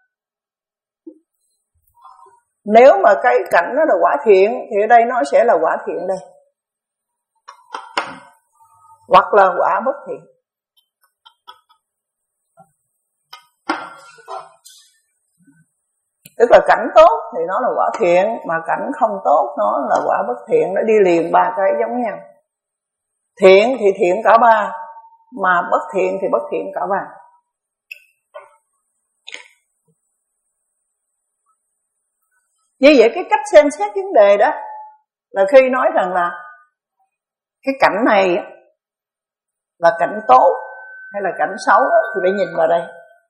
Nếu mà cái cảnh nó là quả thiện thì ở đây nó sẽ là quả thiện đây, hoặc là quả bất thiện. Tức là cảnh tốt thì nó là quả thiện, mà cảnh không tốt nó là quả bất thiện. Nó đi liền ba cái giống nhau. Thiện thì thiện cả ba, mà bất thiện thì bất thiện cả ba. Như vậy cái cách xem xét vấn đề đó là khi nói rằng là cái cảnh này là cảnh tốt hay là cảnh xấu thì phải nhìn vào đây.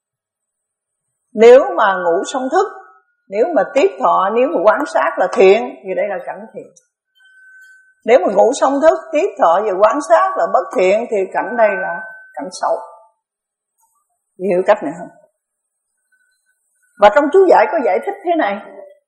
Nếu mà ngủ song thức, nếu mà tiếp thọ, nếu mà quán sát là thiện thì đây là cảnh thiện. Nếu mà ngủ song thức, tiếp thọ và quán sát là bất thiện thì cảnh đây là cảnh xấu. Hiểu cách này không? Và trong chú giải có giải thích thế này.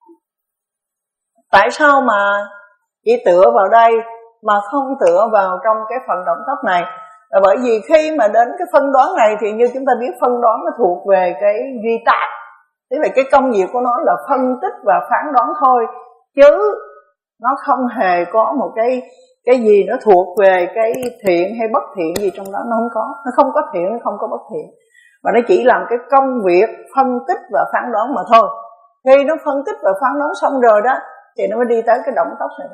Tại sao mà chỉ tựa vào đây mà không tựa vào trong cái phần động tác này? Là bởi vì khi mà đến cái phân đoán này thì như chúng ta biết phân đoán nó thuộc về cái duy tác. Thế vậy cái công việc của nó là phân tích và phán đoán thôi, chứ nó không hề có một cái cái gì nó thuộc về cái thiện hay bất thiện gì trong đó, nó không có. Nó không có thiện, nó không có bất thiện. Và nó chỉ làm cái công việc phân tích và phán đoán mà thôi. Khi nó phân tích và phán đoán xong rồi đó thì nó mới đi tới cái động tốc này.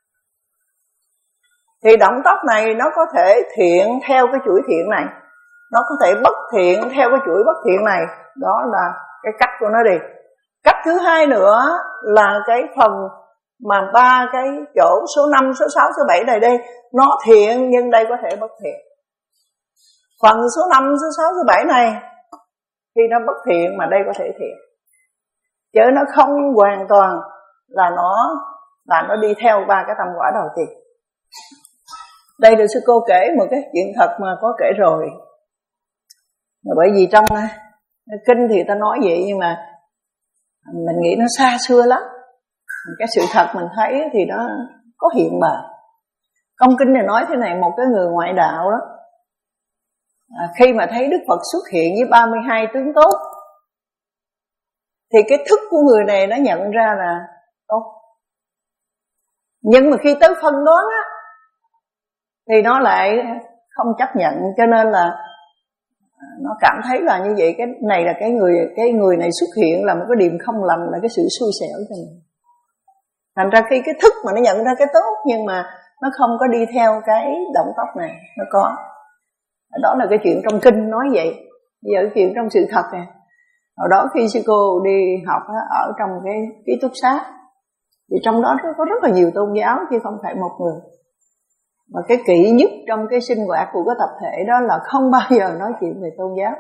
Thì động tốc này nó có thể thiện theo cái chuỗi thiện này, nó có thể bất thiện theo cái chuỗi bất thiện này. Đó là cái cách của nó đi. Cách thứ hai nữa là cái phần mà ba cái chỗ số năm, số sáu, số bảy này đây, nó thiện nhưng đây có thể bất thiện. Phần số năm, số sáu, số bảy này khi nó bất thiện mà đây có thể thiện, chứ nó không hoàn toàn là nó là nó đi theo ba cái tâm quả đầu tiên. Đây là sư cô kể một cái chuyện thật mà có kể rồi. Bởi vì trong kinh thì ta nói vậy, nhưng mà mình nghĩ nó xa xưa lắm. Cái sự thật mình thấy thì nó có hiện bày. Trong kinh này nói thế này, một cái người ngoại đạo đó, à, khi mà thấy Đức Phật xuất hiện với ba mươi hai tướng tốt, thì cái thức của người này nó nhận ra là tốt. Nhưng mà khi tới phân đoán á, thì nó lại không chấp nhận, cho nên là nó cảm thấy là như vậy, cái này là cái người cái người này xuất hiện là một cái điểm không lành, là cái sự xui xẻo cho mình. Thành ra khi cái thức mà nó nhận ra cái tốt, nhưng mà nó không có đi theo cái động tốc này, nó có. Đó là cái chuyện trong kinh nói vậy. Bây giờ cái chuyện trong sự thật nè. Hồi đó khi sư cô đi học ở trong cái ký túc xá, thì trong đó có rất là nhiều tôn giáo chứ không phải một người. Mà cái kỵ nhất trong cái sinh hoạt của cái tập thể đó là không bao giờ nói chuyện về tôn giáo.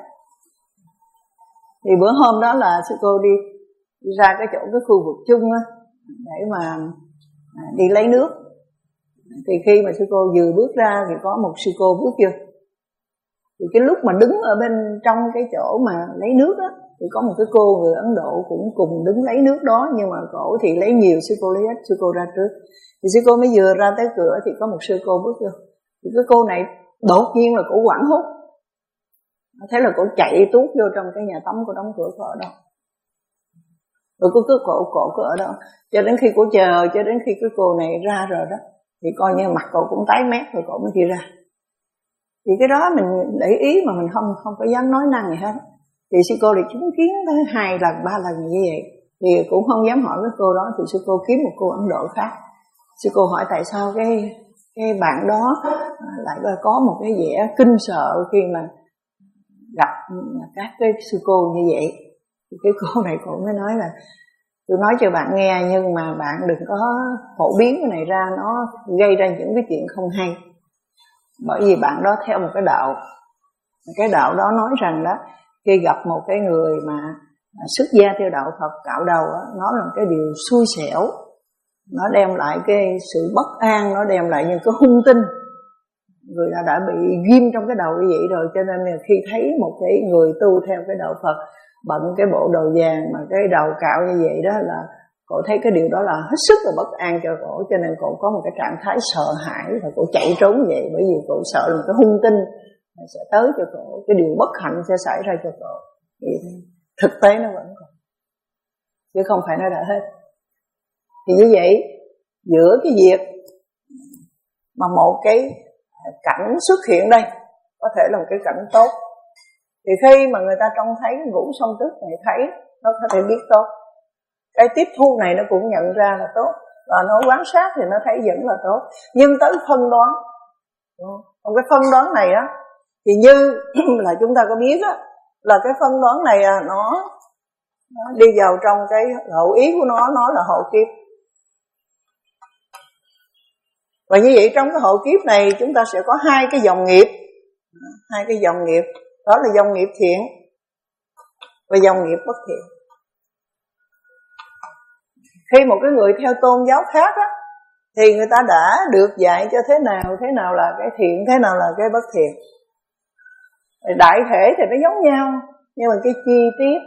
Thì bữa hôm đó là sư cô đi, đi ra cái chỗ cái khu vực chung á, để mà đi lấy nước. Thì khi mà sư cô vừa bước ra thì có một sư cô bước vô. Thì cái lúc mà đứng ở bên trong cái chỗ mà lấy nước á, thì có một cái cô người Ấn Độ cũng cùng đứng lấy nước đó, nhưng mà cổ thì lấy nhiều, sư cô lấy ít, sư cô ra trước. Thì sư cô mới vừa ra tới cửa thì có một sư cô bước vô. Thì cái cô này đột nhiên là cổ hoảng hốt. Thế là cổ chạy tuốt vô trong cái nhà tắm, cô đóng cửa cô ở đó. Rồi cô cứ cổ cổ cứ ở đó cho đến khi cô chờ, cho đến khi cái cô này ra rồi đó, thì coi như mặt cô cũng tái mét rồi cổ mới đi ra. Thì cái đó mình để ý mà mình không không có dám nói năng gì hết. Thì sư cô lại chứng kiến tới hai lần ba lần như vậy, thì cũng không dám hỏi cái cô đó. Thì sư cô kiếm một cô Ấn Độ khác. Sư cô hỏi tại sao cái cái bạn đó lại có một cái vẻ kinh sợ khi mà gặp các cái sư cô như vậy. Thì cái cô này cô mới nói là tôi nói cho bạn nghe, nhưng mà bạn đừng có phổ biến cái này ra, nó gây ra những cái chuyện không hay. Bởi vì bạn đó theo một cái đạo, cái đạo đó nói rằng đó, khi gặp một cái người mà xuất gia theo đạo Phật cạo đầu đó, nó là cái điều xui xẻo, nó đem lại cái sự bất an, nó đem lại những cái hung tinh. Người ta đã bị ghim trong cái đầu như vậy rồi, cho nên là khi thấy một cái người tu theo cái đạo Phật bận cái bộ đồ vàng mà cái đầu cạo như vậy đó, là cô thấy cái điều đó là hết sức là bất an cho cổ, cho nên cô có một cái trạng thái sợ hãi và cô chạy trốn vậy, bởi vì cô sợ là cái hung tinh sẽ tới cho cổ, cái điều bất hạnh sẽ xảy ra cho cổ. Thì thực tế nó vẫn còn, chứ không phải nó đã hết. Thì như vậy, giữa cái việc mà một cái cảnh xuất hiện đây có thể là một cái cảnh tốt, thì khi mà người ta trông thấy ngũ song tức này thấy, nó có thể biết tốt. Cái tiếp thu này nó cũng nhận ra là tốt, và nó quan sát thì nó thấy vẫn là tốt. Nhưng tới phân đoán, còn cái phân đoán này á, thì như là chúng ta có biết á, là cái phân đoán này à, nó, nó đi vào trong cái hộ ý của nó, nó là hộ kiếp. Và như vậy trong cái hộ kiếp này chúng ta sẽ có hai cái dòng nghiệp, hai cái dòng nghiệp, đó là dòng nghiệp thiện và dòng nghiệp bất thiện. Khi một cái người theo tôn giáo khác á, thì người ta đã được dạy cho thế nào, thế nào là cái thiện, thế nào là cái bất thiện. Đại thể thì nó giống nhau, nhưng mà cái chi tiết,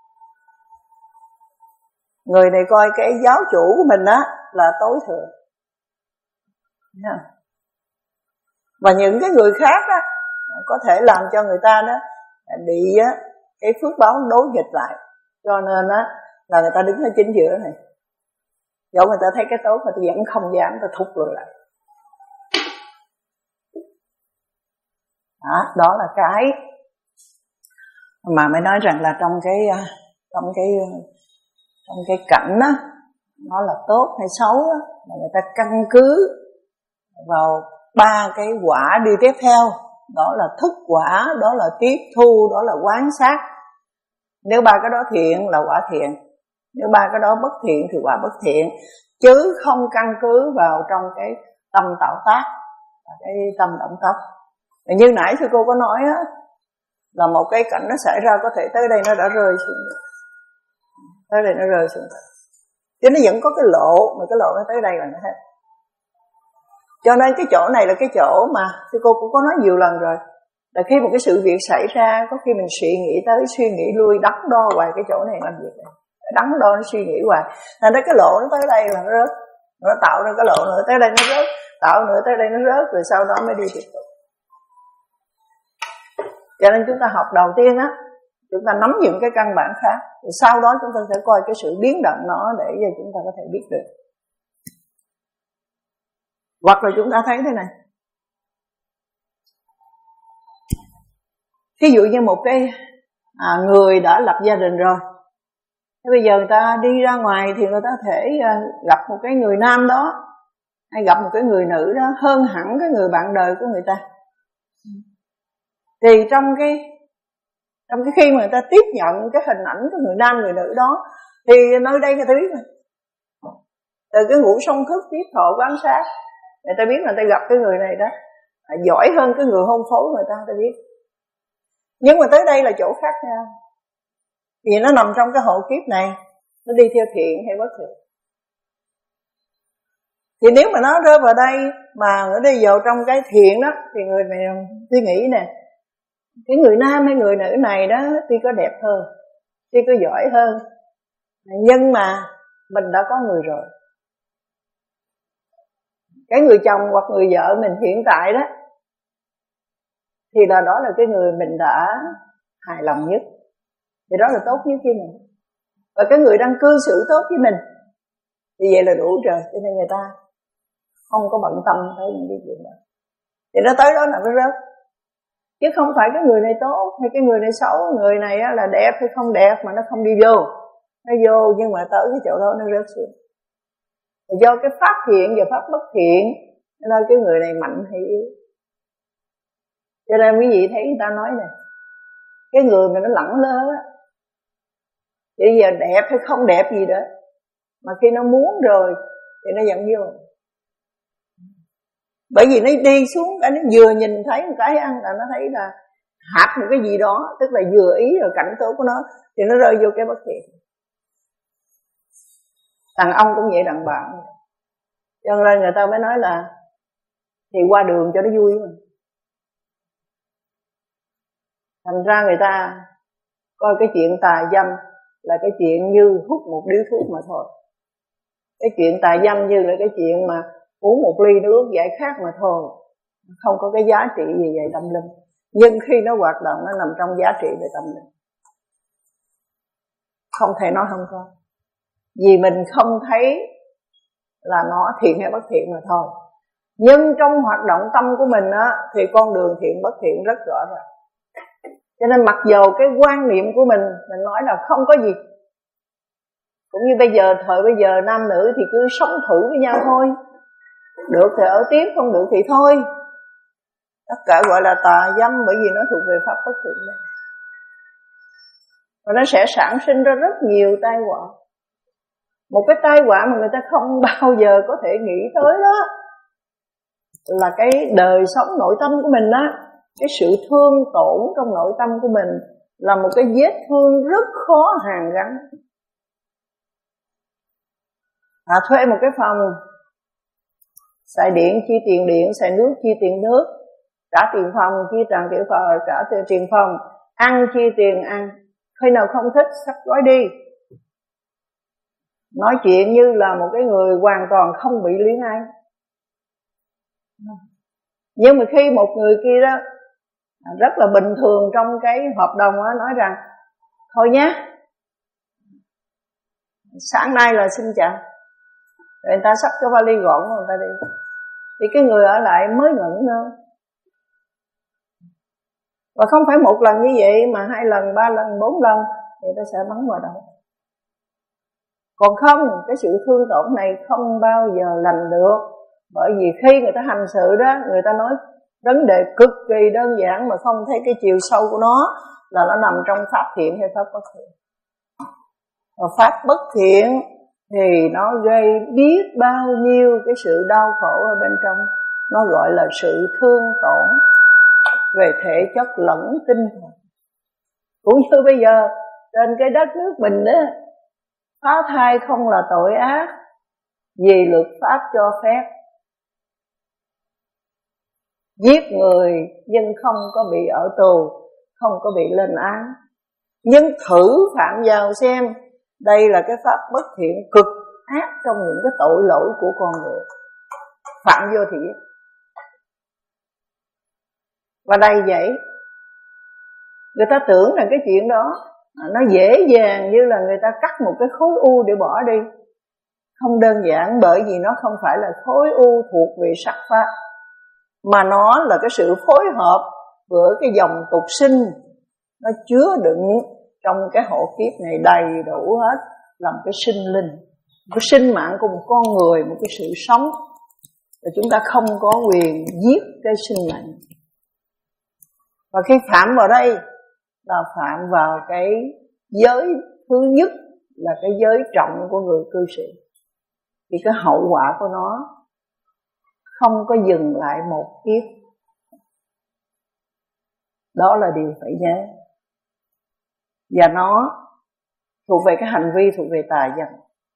người này coi cái giáo chủ của mình á là tối thượng, và những cái người khác á có thể làm cho người ta đó bị cái phước báo đối nghịch lại. Cho nên đó là người ta đứng ở chính giữa này, dẫu người ta thấy cái tốt người ta vẫn không dám, người ta thúc lùi lại. Đó, đó là cái mà mới nói rằng là trong cái trong cái trong cái cảnh đó, nó là tốt hay xấu đó, mà người ta căn cứ vào ba cái quả đi tiếp theo. Đó là thức quả, đó là tiếp thu, đó là quán sát. Nếu ba cái đó thiện là quả thiện, nếu ba cái đó bất thiện thì quả bất thiện, chứ không căn cứ vào trong cái tâm tạo tác, cái tâm động tác. Như nãy sư cô có nói á, là một cái cảnh nó xảy ra có thể tới đây nó đã rơi xuống, tới đây nó rơi xuống, chứ nó vẫn có cái lộ, mà cái lộ nó tới đây là nó hết. Cho nên cái chỗ này là cái chỗ mà sư cô cũng có nói nhiều lần rồi, là khi một cái sự việc xảy ra, có khi mình suy nghĩ tới, suy nghĩ lui, đắn đo hoài cái chỗ này làm việc này, đắn đo nó suy nghĩ hoài, thành ra cái lộ nó tới đây là nó rớt, nó tạo ra cái lộ nữa tới đây nó rớt, tạo nữa tới đây nó rớt, rồi sau đó mới đi tiếp tục. Cho nên chúng ta học đầu tiên á, chúng ta nắm những cái căn bản khác, rồi sau đó chúng ta sẽ coi cái sự biến động nó để cho chúng ta có thể biết được. Hoặc là chúng ta thấy thế này, ví dụ như một cái à, người đã lập gia đình rồi, thế bây giờ người ta đi ra ngoài thì người ta thể à, gặp một cái người nam đó, hay gặp một cái người nữ đó hơn hẳn cái người bạn đời của người ta. Thì trong cái trong cái khi mà người ta tiếp nhận cái hình ảnh của người nam người nữ đó, thì nơi đây người ta biết rồi, từ cái ngũ song thức tiếp thọ quán sát, người ta biết là người ta gặp cái người này đó giỏi hơn cái người hôn phối người ta, người ta biết. Nhưng mà tới đây là chỗ khác nhau, vì nó nằm trong cái hộ kiếp này, nó đi theo thiện hay bất thiện. Thì nếu mà nó rơi vào đây mà nó đi vào trong cái thiện đó, thì người này suy nghĩ nè, cái người nam hay người nữ này đó tuy có đẹp hơn, tuy có giỏi hơn, nhưng mà mình đã có người rồi. Cái người chồng hoặc người vợ mình hiện tại đó, thì là đó là cái người mình đã hài lòng nhất, thì đó là tốt nhất với mình. Và cái người đang cư xử tốt với mình, thì vậy là đủ rồi. Cho nên người ta không có bận tâm tới những cái chuyện đó, thì nó tới đó là nó rớt. Chứ không phải cái người này tốt hay cái người này xấu, người này là đẹp hay không đẹp mà nó không đi vô. Nó vô nhưng mà tới cái chỗ đó nó rớt xuống. Do cái pháp thiện và pháp bất thiện, nên cái người này mạnh hay yếu. Cho nên quý vị thấy người ta nói nè, cái người mà nó lẳng lơ á, bây giờ đẹp hay không đẹp gì đó, mà khi nó muốn rồi thì nó dẫn vô. Bởi vì nó đi xuống cái, nó vừa nhìn thấy một cái ăn là nó thấy là hạt một cái gì đó, tức là vừa ý rồi cảnh tốt của nó, thì nó rơi vô cái bất thiện. Đàn ông cũng vậy, đàn bà. Cho nên người ta mới nói là thì qua đường cho nó vui mà. Thành ra người ta coi cái chuyện tà dâm là cái chuyện như hút một điếu thuốc mà thôi. Cái chuyện tà dâm như là cái chuyện mà uống một ly nước giải khát mà thôi, không có cái giá trị gì về tâm linh. Nhưng khi nó hoạt động nó nằm trong giá trị về tâm linh, không thể nói không có, vì mình không thấy là nó thiện hay bất thiện mà thôi. Nhưng trong hoạt động tâm của mình á, thì con đường thiện bất thiện rất rõ ràng. Cho nên mặc dù cái quan niệm của mình, mình nói là không có gì, cũng như bây giờ, thời bây giờ nam nữ thì cứ sống thử với nhau thôi, được thì ở tiếp, không được thì thôi. Tất cả gọi là tà dâm, bởi vì nó thuộc về pháp bất thiện đây. Và nó sẽ sản sinh ra rất nhiều tai họa. Một cái tai họa mà người ta không bao giờ có thể nghĩ tới đó là cái đời sống nội tâm của mình đó. Cái sự thương tổn trong nội tâm của mình là một cái vết thương rất khó hàn gắn. À, thuê một cái phòng, xài điện chi tiền điện, xài nước chi tiền nước, trả tiền phòng chi trả tiền phòng, trả tiền phòng, ăn chi tiền ăn. Khi nào không thích xách gói đi. Nói chuyện như là một cái người hoàn toàn không bị luyến ái. Nhưng mà khi một người kia đó Rất là bình thường trong cái hợp đồng đó, nói rằng thôi nhé, sáng nay là xin chào, rồi người ta xách cái vali gọn người ta đi. Thì cái người ở lại mới ngẩn ngơ. Và không phải một lần như vậy mà hai lần, ba lần, bốn lần người ta sẽ bắn vào đầu. Còn không, cái sự thương tổn này không bao giờ lành được. Bởi vì khi người ta hành sự đó, người ta nói vấn đề cực kỳ đơn giản mà không thấy cái chiều sâu của nó, là nó nằm trong pháp thiện hay pháp bất thiện. Và pháp bất thiện thì nó gây biết bao nhiêu cái sự đau khổ ở bên trong. Nó gọi là sự thương tổn về thể chất lẫn tinh thần. Cũng như bây giờ trên cái đất nước mình đó, phá thai không là tội ác vì luật pháp cho phép. Giết người nhưng không có bị ở tù, không có bị lên án. Nhưng thử phạm vào xem, đây là cái pháp bất thiện cực ác trong những cái tội lỗi của con người. Phạm vô thì giết. Và đây vậy, người ta tưởng rằng cái chuyện đó nó dễ dàng như là người ta cắt một cái khối u để bỏ đi. Không đơn giản, bởi vì nó không phải là khối u thuộc về sắc pháp, mà nó là cái sự phối hợp với cái dòng tục sinh. Nó chứa đựng trong cái hộ kiếp này đầy đủ hết, làm cái sinh linh, cái sinh mạng của một con người, một cái sự sống. Và chúng ta không có quyền giết cái sinh mạng. Và khi phạm vào đây là phạm vào cái giới thứ nhất, là cái giới trọng của người cư sĩ. Thì cái hậu quả của nó không có dừng lại một kiếp. Đó là điều phải nhớ. Và nó thuộc về cái hành vi, thuộc về tà dâm.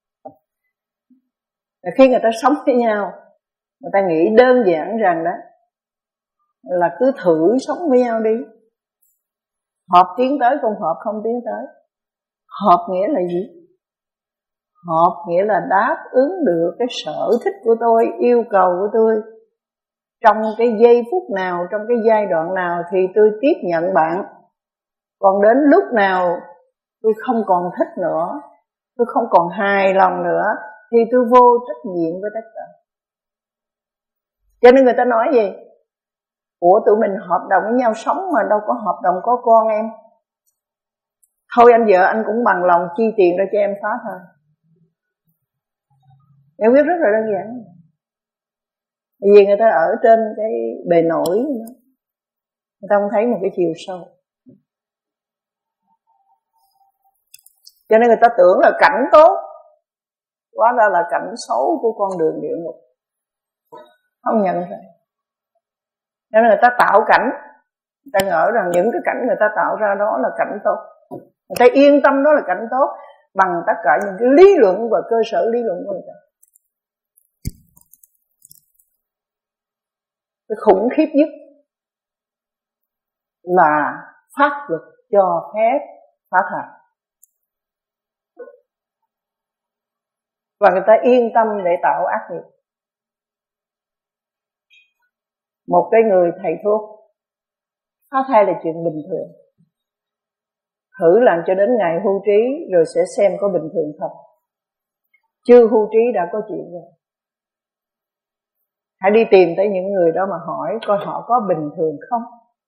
Khi người ta sống với nhau, người ta nghĩ đơn giản rằng đó là cứ thử sống với nhau đi. Hợp tiến tới, không hợp không tiến tới. Hợp nghĩa là gì? Hợp nghĩa là đáp ứng được cái sở thích của tôi, yêu cầu của tôi. Trong cái giây phút nào, trong cái giai đoạn nào thì tôi tiếp nhận bạn. Còn đến lúc nào tôi không còn thích nữa, tôi không còn hài lòng nữa, thì tôi vô trách nhiệm với tất cả. Cho nên người ta nói gì? Ủa tụi mình hợp đồng với nhau sống mà đâu có hợp đồng có con em. Thôi anh vợ anh cũng bằng lòng chi tiền ra cho em phá thôi. Em biết rất là đơn giản. Vì người ta ở trên cái bề nổi, người ta không thấy một cái chiều sâu. Cho nên người ta tưởng là cảnh tốt, hóa ra là cảnh xấu của con đường địa ngục. Không nhận ra. Cho nên người ta tạo cảnh, người ta ngỡ rằng những cái cảnh người ta tạo ra đó là cảnh tốt. Người ta yên tâm đó là cảnh tốt bằng tất cả những cái lý luận và cơ sở lý luận của người ta. Cái khủng khiếp nhất là pháp luật cho phép phá thai. Và người ta yên tâm để tạo ác nghiệp. Một cái người thầy thuốc, phá thai là chuyện bình thường. Thử làm cho đến ngày hưu trí rồi sẽ xem có bình thường không. Chưa hưu trí đã có chuyện rồi. Hãy đi tìm tới những người đó mà hỏi coi họ có bình thường không.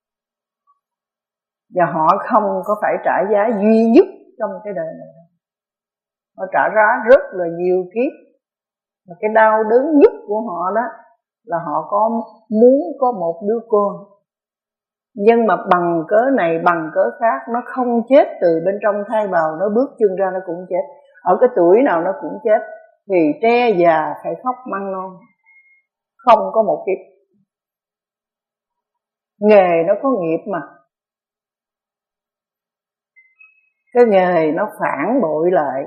Và họ không có phải trả giá duy nhất trong cái đời này. Họ trả giá rất là nhiều kiếp. Và cái đau đớn nhất của họ đó là họ có muốn có một đứa con. Nhưng mà bằng cớ này bằng cớ khác, nó không chết từ bên trong thai bào, nó bước chân ra nó cũng chết. Ở cái tuổi nào nó cũng chết. Thì tre già phải khóc măng non. Không có một kiếp. Nghề nó có nghiệp mà. Cái nghề nó phản bội lại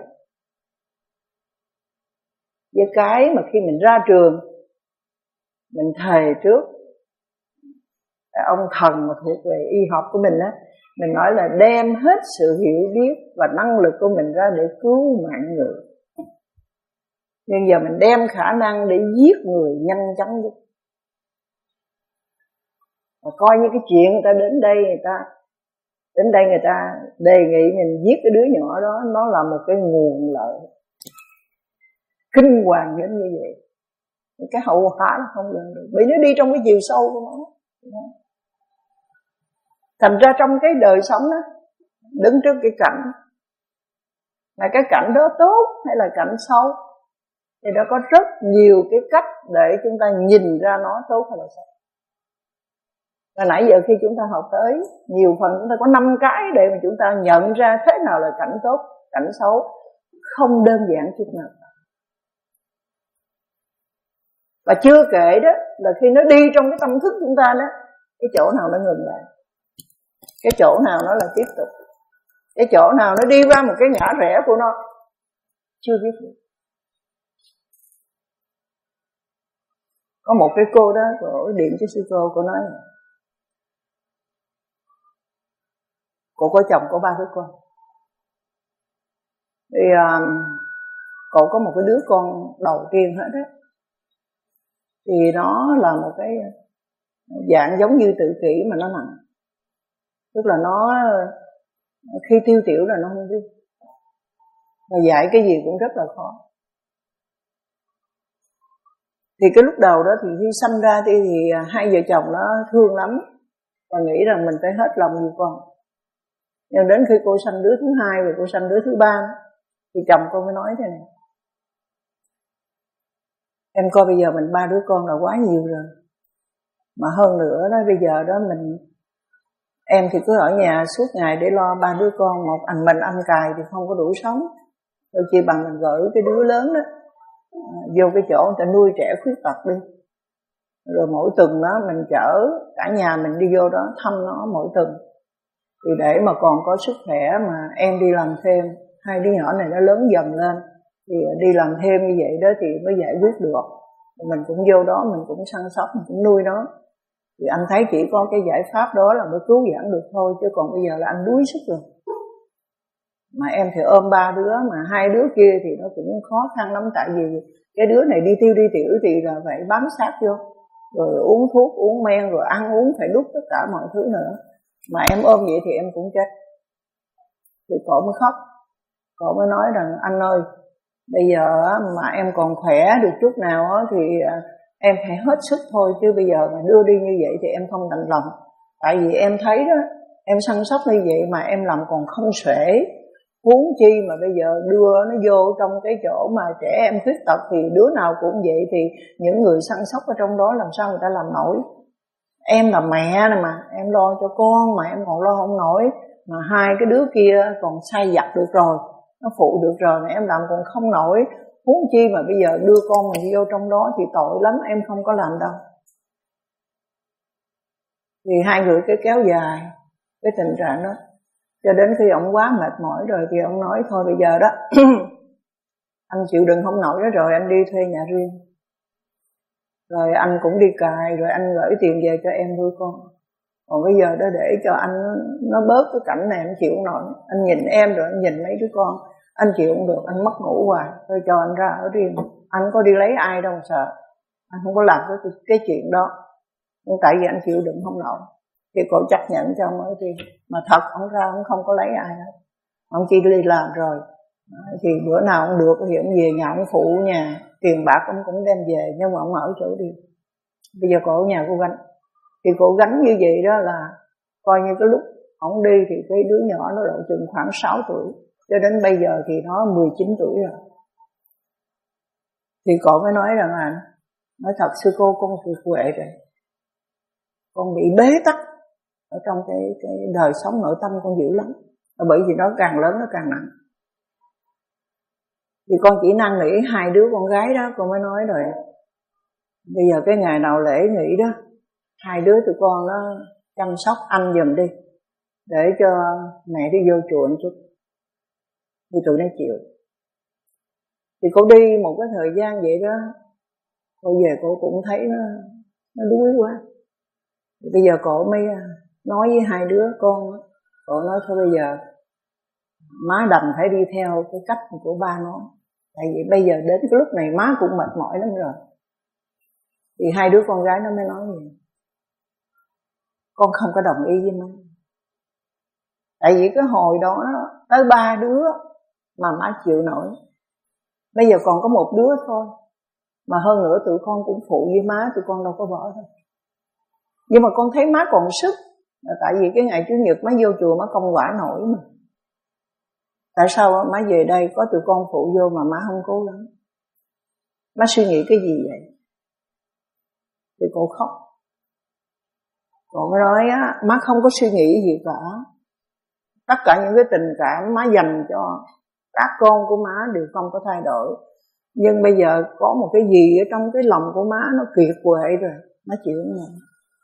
với cái mà khi mình ra trường mình thề trước. Ông thần mà thuộc về y học của mình á, mình nói là đem hết sự hiểu biết và năng lực của mình ra để cứu mạng người. Nhưng giờ mình đem khả năng để giết người nhanh chóng nhất. Mà coi như cái chuyện người ta đến đây, người ta đến đây người ta đề nghị mình giết cái đứa nhỏ đó, nó là một cái nguồn lợi kinh hoàng đến như vậy. Cái hậu quả nó không lường được, bởi nó đi trong cái chiều sâu của nó. Thành ra trong cái đời sống đó, đứng trước cái cảnh là cái cảnh đó tốt hay là cảnh xấu, thì nó có rất nhiều cái cách để chúng ta nhìn ra nó tốt hay là xấu. Và nãy giờ khi chúng ta học tới nhiều phần, chúng ta có năm cái để mà chúng ta nhận ra thế nào là cảnh tốt, cảnh xấu, không đơn giản chút nào. Và chưa kể đó là khi nó đi trong cái tâm thức chúng ta đó, cái chỗ nào nó ngừng lại, cái chỗ nào nó là tiếp tục, cái chỗ nào nó đi qua một cái ngã rẽ của nó, chưa biết được. Có một cái cô đó, cô điện cho sư cô, cô nói cô có chồng có ba đứa con. Thì um, cô có một cái đứa con đầu tiên hết đó. Thì nó là một cái dạng giống như tự kỷ mà nó nặng. Tức là nó khi tiêu tiểu là nó không biết, và dạy cái gì cũng rất là khó. Thì cái lúc đầu đó thì khi sanh ra thì, thì hai vợ chồng nó thương lắm và nghĩ rằng mình phải hết lòng vì con. Nhưng đến khi cô sanh đứa thứ hai và cô sanh đứa thứ ba thì chồng cô mới nói thế này: em coi bây giờ mình ba đứa con là quá nhiều rồi, mà hơn nữa đó bây giờ đó mình em thì cứ ở nhà suốt ngày để lo ba đứa con, một anh mình ăn cài thì không có đủ sống, đôi khi bằng mình gửi cái đứa lớn đó vô cái chỗ người ta nuôi trẻ khuyết tật đi, rồi mỗi tuần đó mình chở cả nhà mình đi vô đó thăm nó mỗi tuần, thì để mà còn có sức khỏe mà em đi làm thêm, hai đứa nhỏ này nó lớn dần lên thì đi làm thêm như vậy đó thì mới giải quyết được. Mình cũng vô đó mình cũng săn sóc, mình cũng nuôi nó. Thì anh thấy chỉ có cái giải pháp đó là mới cứu vãn được thôi, chứ còn bây giờ là anh đuối sức rồi. Mà em thì ôm ba đứa, mà hai đứa kia thì nó cũng khó khăn lắm, tại vì cái đứa này đi tiêu đi tiểu thì là phải bám sát vô, rồi uống thuốc, uống men, rồi ăn uống phải đút tất cả mọi thứ nữa. Mà em ôm vậy thì em cũng chết. Thì cậu mới khóc, cậu mới nói rằng anh ơi, bây giờ mà em còn khỏe được chút nào thì em phải hết sức thôi, chứ bây giờ mà đưa đi như vậy thì em không đành lòng. Tại vì em thấy đó, em săn sóc như vậy mà em làm còn không xuể, huống chi mà bây giờ đưa nó vô trong cái chỗ mà trẻ em khuyết tật thì đứa nào cũng vậy, thì những người săn sóc ở trong đó làm sao người ta làm nổi. Em là mẹ này mà, em lo cho con mà em còn lo không nổi, mà hai cái đứa kia còn sai vặt được rồi, nó phụ được rồi mà em làm còn không nổi, huống chi mà bây giờ đưa con mình vô trong đó thì tội lắm, em không có làm đâu. Thì hai người cứ kéo dài cái tình trạng đó, cho đến khi ông quá mệt mỏi rồi thì ông nói thôi bây giờ đó anh chịu đựng không nổi đó rồi, anh đi thuê nhà riêng, rồi anh cũng đi cài, rồi anh gửi tiền về cho em nuôi con. Còn bây giờ đó để cho anh nó bớt cái cảnh này, anh chịu không nổi. Anh nhìn em rồi anh nhìn mấy đứa con, anh chịu không được, anh mất ngủ hoài, thôi cho anh ra ở riêng. Anh có đi lấy ai đâu sợ, anh không có làm cái, cái chuyện đó. Nhưng tại vì anh chịu đựng không nổi thì cô chấp nhận cho ông ở riêng. Mà thật ông ra ông không có lấy ai hết, ông chỉ đi làm rồi. Thì bữa nào ông được thì ông về nhà ông phụ nhà, tiền bạc ông cũng đem về, nhưng mà ông ở chỗ riêng. Bây giờ cô ở nhà cô gánh. Thì cô gánh như vậy đó là coi như cái lúc ông đi thì cái đứa nhỏ nó độ chừng khoảng sáu tuổi, cho đến bây giờ thì nó mười chín tuổi rồi. Thì cô mới nói rằng là nói thật sư cô, con thuộc quệ rồi, con bị bế tắc ở trong cái, cái đời sống nội tâm con dữ lắm, bởi vì nó càng lớn nó càng nặng. Thì con chỉ năn nỉ hai đứa con gái đó, con mới nói rồi bây giờ cái ngày nào lễ nghỉ đó, hai đứa tụi con nó chăm sóc anh giùm đi, để cho mẹ đi vô chùa một chút. Thì tụi nó chịu. Thì cô đi một cái thời gian vậy đó, cô về cô cũng thấy nó, nó đuối quá. Thì bây giờ cô mới nói với hai đứa con, cô nói thôi bây giờ má đành phải đi theo cái cách của ba nó, tại vì bây giờ đến cái lúc này má cũng mệt mỏi lắm rồi. Thì hai đứa con gái nó mới nói gì: con không có đồng ý với má. Tại vì cái hồi đó tới ba đứa mà má chịu nổi. Bây giờ còn có một đứa thôi, mà hơn nữa tụi con cũng phụ với má, tụi con đâu có bỏ đâu. Nhưng mà con thấy má còn sức, là tại vì cái ngày Chủ nhật má vô chùa má không quả nổi mà. Tại sao má về đây có tụi con phụ vô mà má không cố gắng? Má suy nghĩ cái gì vậy? Thì cô khóc. Cô nói á, má không có suy nghĩ gì cả. Tất cả những cái tình cảm má dành cho các con của má đều không có thay đổi. Nhưng bây giờ có một cái gì ở trong cái lòng của má nó kiệt quệ rồi, má chịu không nổi.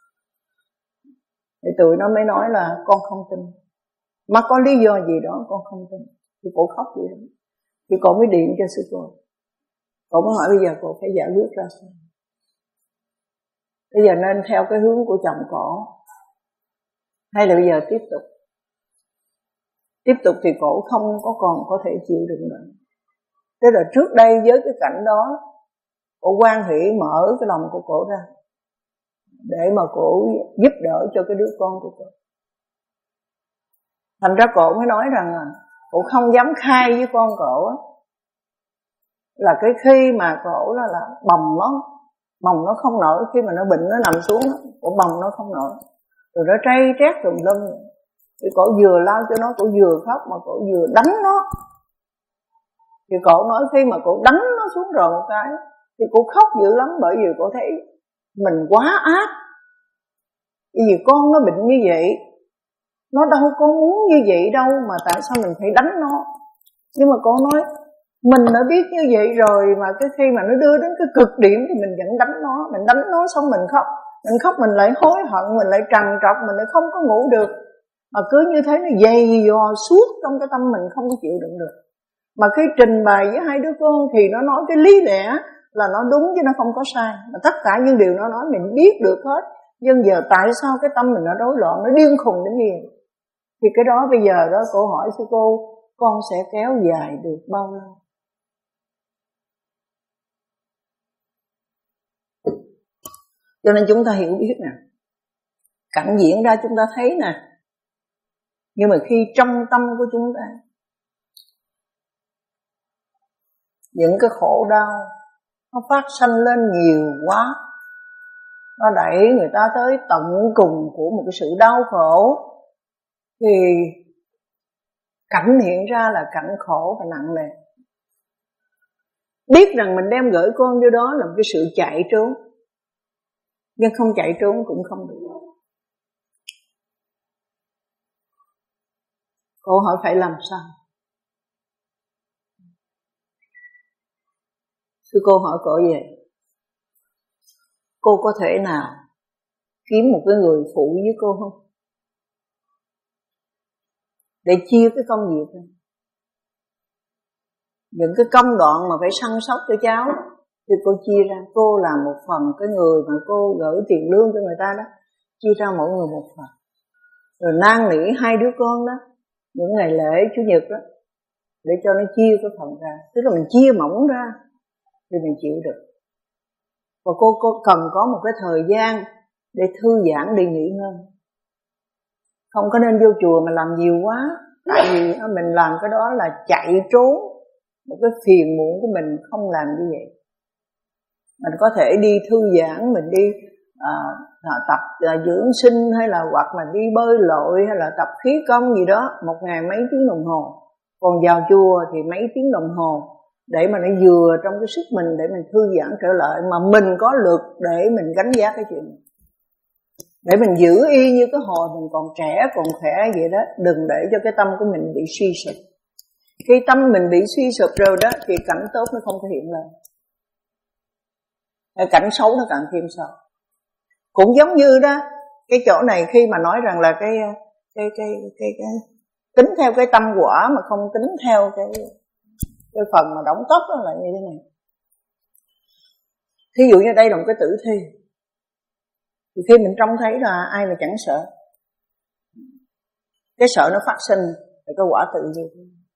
Thì tụi nó mới nói là con không tin. Má có lý do gì đó con không tin. Thì cô khóc vậy đó. Thì cô mới điện cho sư cô. Cô mới hỏi bây giờ cô phải giải quyết ra sao. Bây giờ nên theo cái hướng của chồng cổ, hay là bây giờ tiếp tục? Tiếp tục thì cổ không có còn có thể chịu đựng nữa. Thế là trước đây với cái cảnh đó, cổ hoan hỷ mở cái lòng của cổ ra để mà cổ giúp đỡ cho cái đứa con của cổ. Thành ra cổ mới nói rằng là cổ không dám khai với con cổ á, là cái khi mà cổ là, là bồng nó bồng nó không nổi, khi mà nó bệnh nó nằm xuống cổ bồng nó không nổi, rồi nó trây trét tùm lum. Thì cổ vừa lao cho nó, cổ vừa khóc mà cổ vừa đánh nó. Thì cổ nói khi mà cổ đánh nó xuống rồi một cái thì cổ khóc dữ lắm, bởi vì cổ thấy mình quá ác. Bởi vì con nó bệnh như vậy, nó đâu có muốn như vậy đâu, mà tại sao mình phải đánh nó? Nhưng mà cô nói mình đã biết như vậy rồi, mà cái khi mà nó đưa đến cái cực điểm thì mình vẫn đánh nó. Mình đánh nó xong mình khóc, mình khóc mình lại hối hận, mình lại trằn trọc, mình lại không có ngủ được. Mà cứ như thế nó dày dò suốt trong cái tâm mình, không có chịu đựng được. Mà khi trình bày với hai đứa con thì nó nói cái lý lẽ là nó đúng chứ nó không có sai. Mà tất cả những điều nó nói mình biết được hết. Nhưng giờ tại sao cái tâm mình nó rối loạn, nó điên khùng đến gì? Thì cái đó bây giờ đó cô hỏi sư cô, con sẽ kéo dài được bao lâu? Cho nên chúng ta hiểu biết nè, cảnh diễn ra chúng ta thấy nè, nhưng mà khi trong tâm của chúng ta những cái khổ đau nó phát sanh lên nhiều quá, nó đẩy người ta tới tận cùng của một cái sự đau khổ, thì cảnh hiện ra là cảnh khổ và nặng nề. Biết rằng mình đem gửi con vô đó là một cái sự chạy trốn, nhưng không chạy trốn cũng không được. Cô hỏi phải làm sao? Sư cô hỏi cô vậy, cô có thể nào kiếm một cái người phụ với cô không? Để chia cái công việc này. Những cái công đoạn mà phải săn sóc cho cháu thì cô chia ra. Cô làm một phần, cái người mà cô gửi tiền lương cho người ta đó, chia ra mỗi người một phần. Rồi năn nỉ hai đứa con đó, những ngày lễ Chủ nhật đó, để cho nó chia cái phần ra. Tức là mình chia mỏng ra thì mình chịu được. Và cô, cô cần có một cái thời gian để thư giãn, để nghỉ ngơi. Không có nên vô chùa mà làm nhiều quá. Tại vì mình làm cái đó là chạy trốn một cái phiền muộn của mình, không làm như vậy. Mình có thể đi thư giãn, mình đi à, tập à, dưỡng sinh, hay là hoặc là đi bơi lội, hay là tập khí công gì đó, một ngày mấy tiếng đồng hồ. Còn vào chùa thì mấy tiếng đồng hồ, để mà nó vừa trong cái sức mình, để mình thư giãn trở lại, mà mình có lực để mình gánh vác cái chuyện này. Để mình giữ y như cái hồi mình còn trẻ, còn khỏe vậy đó. Đừng để cho cái tâm của mình bị suy sụp. Khi tâm mình bị suy sụp rồi đó, thì cảnh tốt nó không thể hiện lên, cảnh xấu nó càng thêm sâu. Cũng giống như đó, cái chỗ này khi mà nói rằng là cái cái cái cái, cái tính theo cái tâm quả mà không tính theo cái cái phần mà đóng tóc đó là như thế này. Thí dụ như đây là một cái tử thi, thì khi mình trông thấy là ai mà chẳng sợ, cái sợ nó phát sinh là cái quả tự nhiên.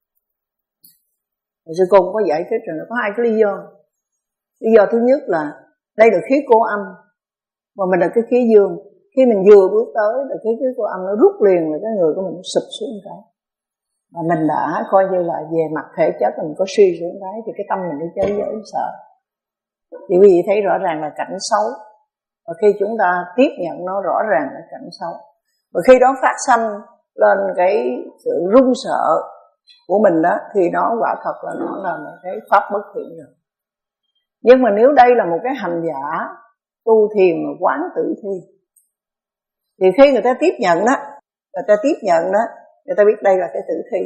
Rồi sư cô cũng có giải thích rồi, nó có hai cái lý do. Lý do thứ nhất là đây là khí cô âm, và mình là cái khí dương. Khi mình vừa bước tới là cái cái cô âm nó rút liền rồi cái người của mình sụp xuống cái. Và mình đã coi như là về mặt thể chất mình có suy xuống cái thì cái tâm mình nó cháy dễ sợ. Thì quý vị thấy rõ ràng là cảnh xấu. Và khi chúng ta tiếp nhận nó rõ ràng là cảnh xấu. Và khi đó phát sanh lên cái sự run sợ của mình đó thì nó quả thật là nó là một cái pháp bất thiện rồi. Nhưng mà nếu đây là một cái hành giả tu thiền mà quán tử thi, thì khi người ta tiếp nhận đó, người ta tiếp nhận đó, người ta biết đây là cái tử thi.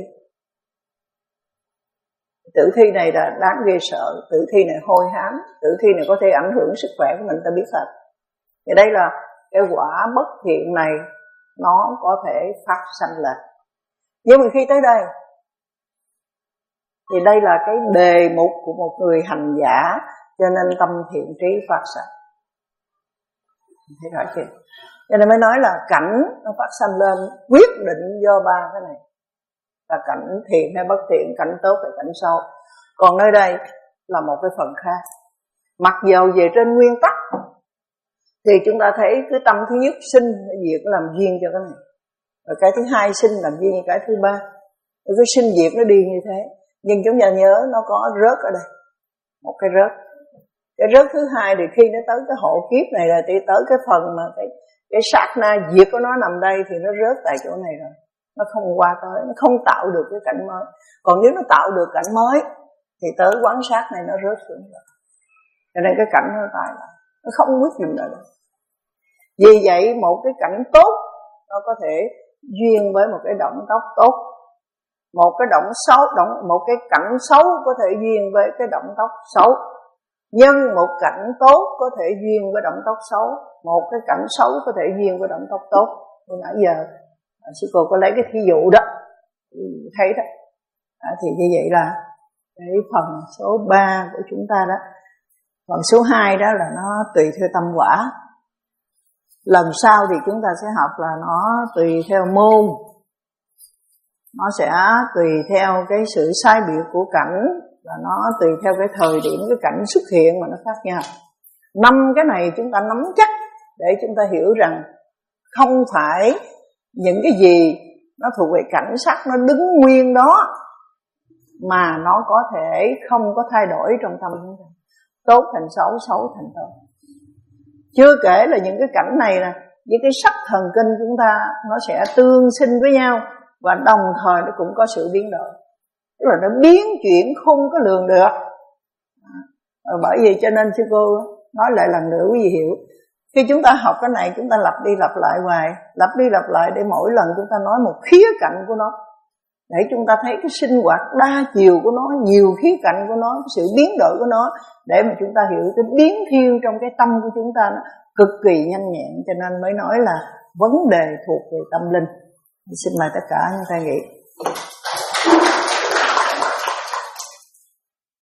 Tử thi này là đáng ghê sợ, tử thi này hôi hám, tử thi này có thể ảnh hưởng sức khỏe của mình, ta biết thật. Thì đây là cái quả bất thiện này nó có thể phát sanh lên. Nhưng mà khi tới đây thì đây là cái đề mục của một người hành giả, cho nên tâm thiện trí phát sanh. Thấy rõ chưa? Cho nên mới nói là cảnh nó phát sanh lên quyết định do ba cái này, là cảnh thiện hay bất thiện, cảnh tốt hay cảnh xấu. Còn nơi đây là một cái phần khác. Mặc dầu về trên nguyên tắc thì chúng ta thấy cái tâm thứ nhất sinh diệt làm duyên cho cái này, rồi cái thứ hai sinh làm duyên cho cái thứ ba, rồi cái sinh diệt nó đi như thế. Nhưng chúng ta nhớ nó có rớt ở đây, một cái rớt. Cái rớt thứ hai thì khi nó tới cái hộ kiếp này là thì tới cái phần mà cái cái sát na diệt của nó nằm đây thì nó rớt tại chỗ này rồi, nó không qua tới, nó không tạo được cái cảnh mới. Còn nếu nó tạo được cảnh mới thì tới quán sát này nó rớt xuống rồi, cho nên cái cảnh nó tại lại, nó không quyết định ở đâu. Vì vậy một cái cảnh tốt nó có thể duyên với một cái động tóc tốt, một cái động xấu, động một cái cảnh xấu có thể duyên với cái động tóc xấu. Nhưng một cảnh tốt có thể duyên với động tóc xấu, một cái cảnh xấu có thể duyên với động tóc tốt. Hồi nãy giờ sư cô có lấy cái thí dụ đó, thấy đó. À, thì như vậy là cái phần số ba của chúng ta đó. Phần số hai đó là nó tùy theo tâm quả. Lần sau thì chúng ta sẽ học là nó tùy theo môn, nó sẽ tùy theo cái sự sai biệt của cảnh, và nó tùy theo cái thời điểm cái cảnh xuất hiện mà nó khác nhau. Năm cái này chúng ta nắm chắc để chúng ta hiểu rằng không phải những cái gì nó thuộc về cảnh sắc nó đứng nguyên đó, mà nó có thể không có thay đổi trong tâm chúng ta, tốt thành xấu, xấu thành tốt. Chưa kể là những cái cảnh này là với cái sắc thần kinh chúng ta nó sẽ tương sinh với nhau, và đồng thời nó cũng có sự biến đổi, tức là nó biến chuyển không có lường được. À, bởi vì cho nên sư cô nói lại lần nữa quý vị hiểu, khi chúng ta học cái này chúng ta lặp đi lặp lại hoài, lặp đi lặp lại để mỗi lần chúng ta nói một khía cạnh của nó, để chúng ta thấy cái sinh hoạt đa chiều của nó, nhiều khía cạnh của nó, cái sự biến đổi của nó, để mà chúng ta hiểu cái biến thiên trong cái tâm của chúng ta nó cực kỳ nhanh nhẹn. Cho nên mới nói là vấn đề thuộc về tâm linh. Xin mời tất cả chúng ta nghĩ.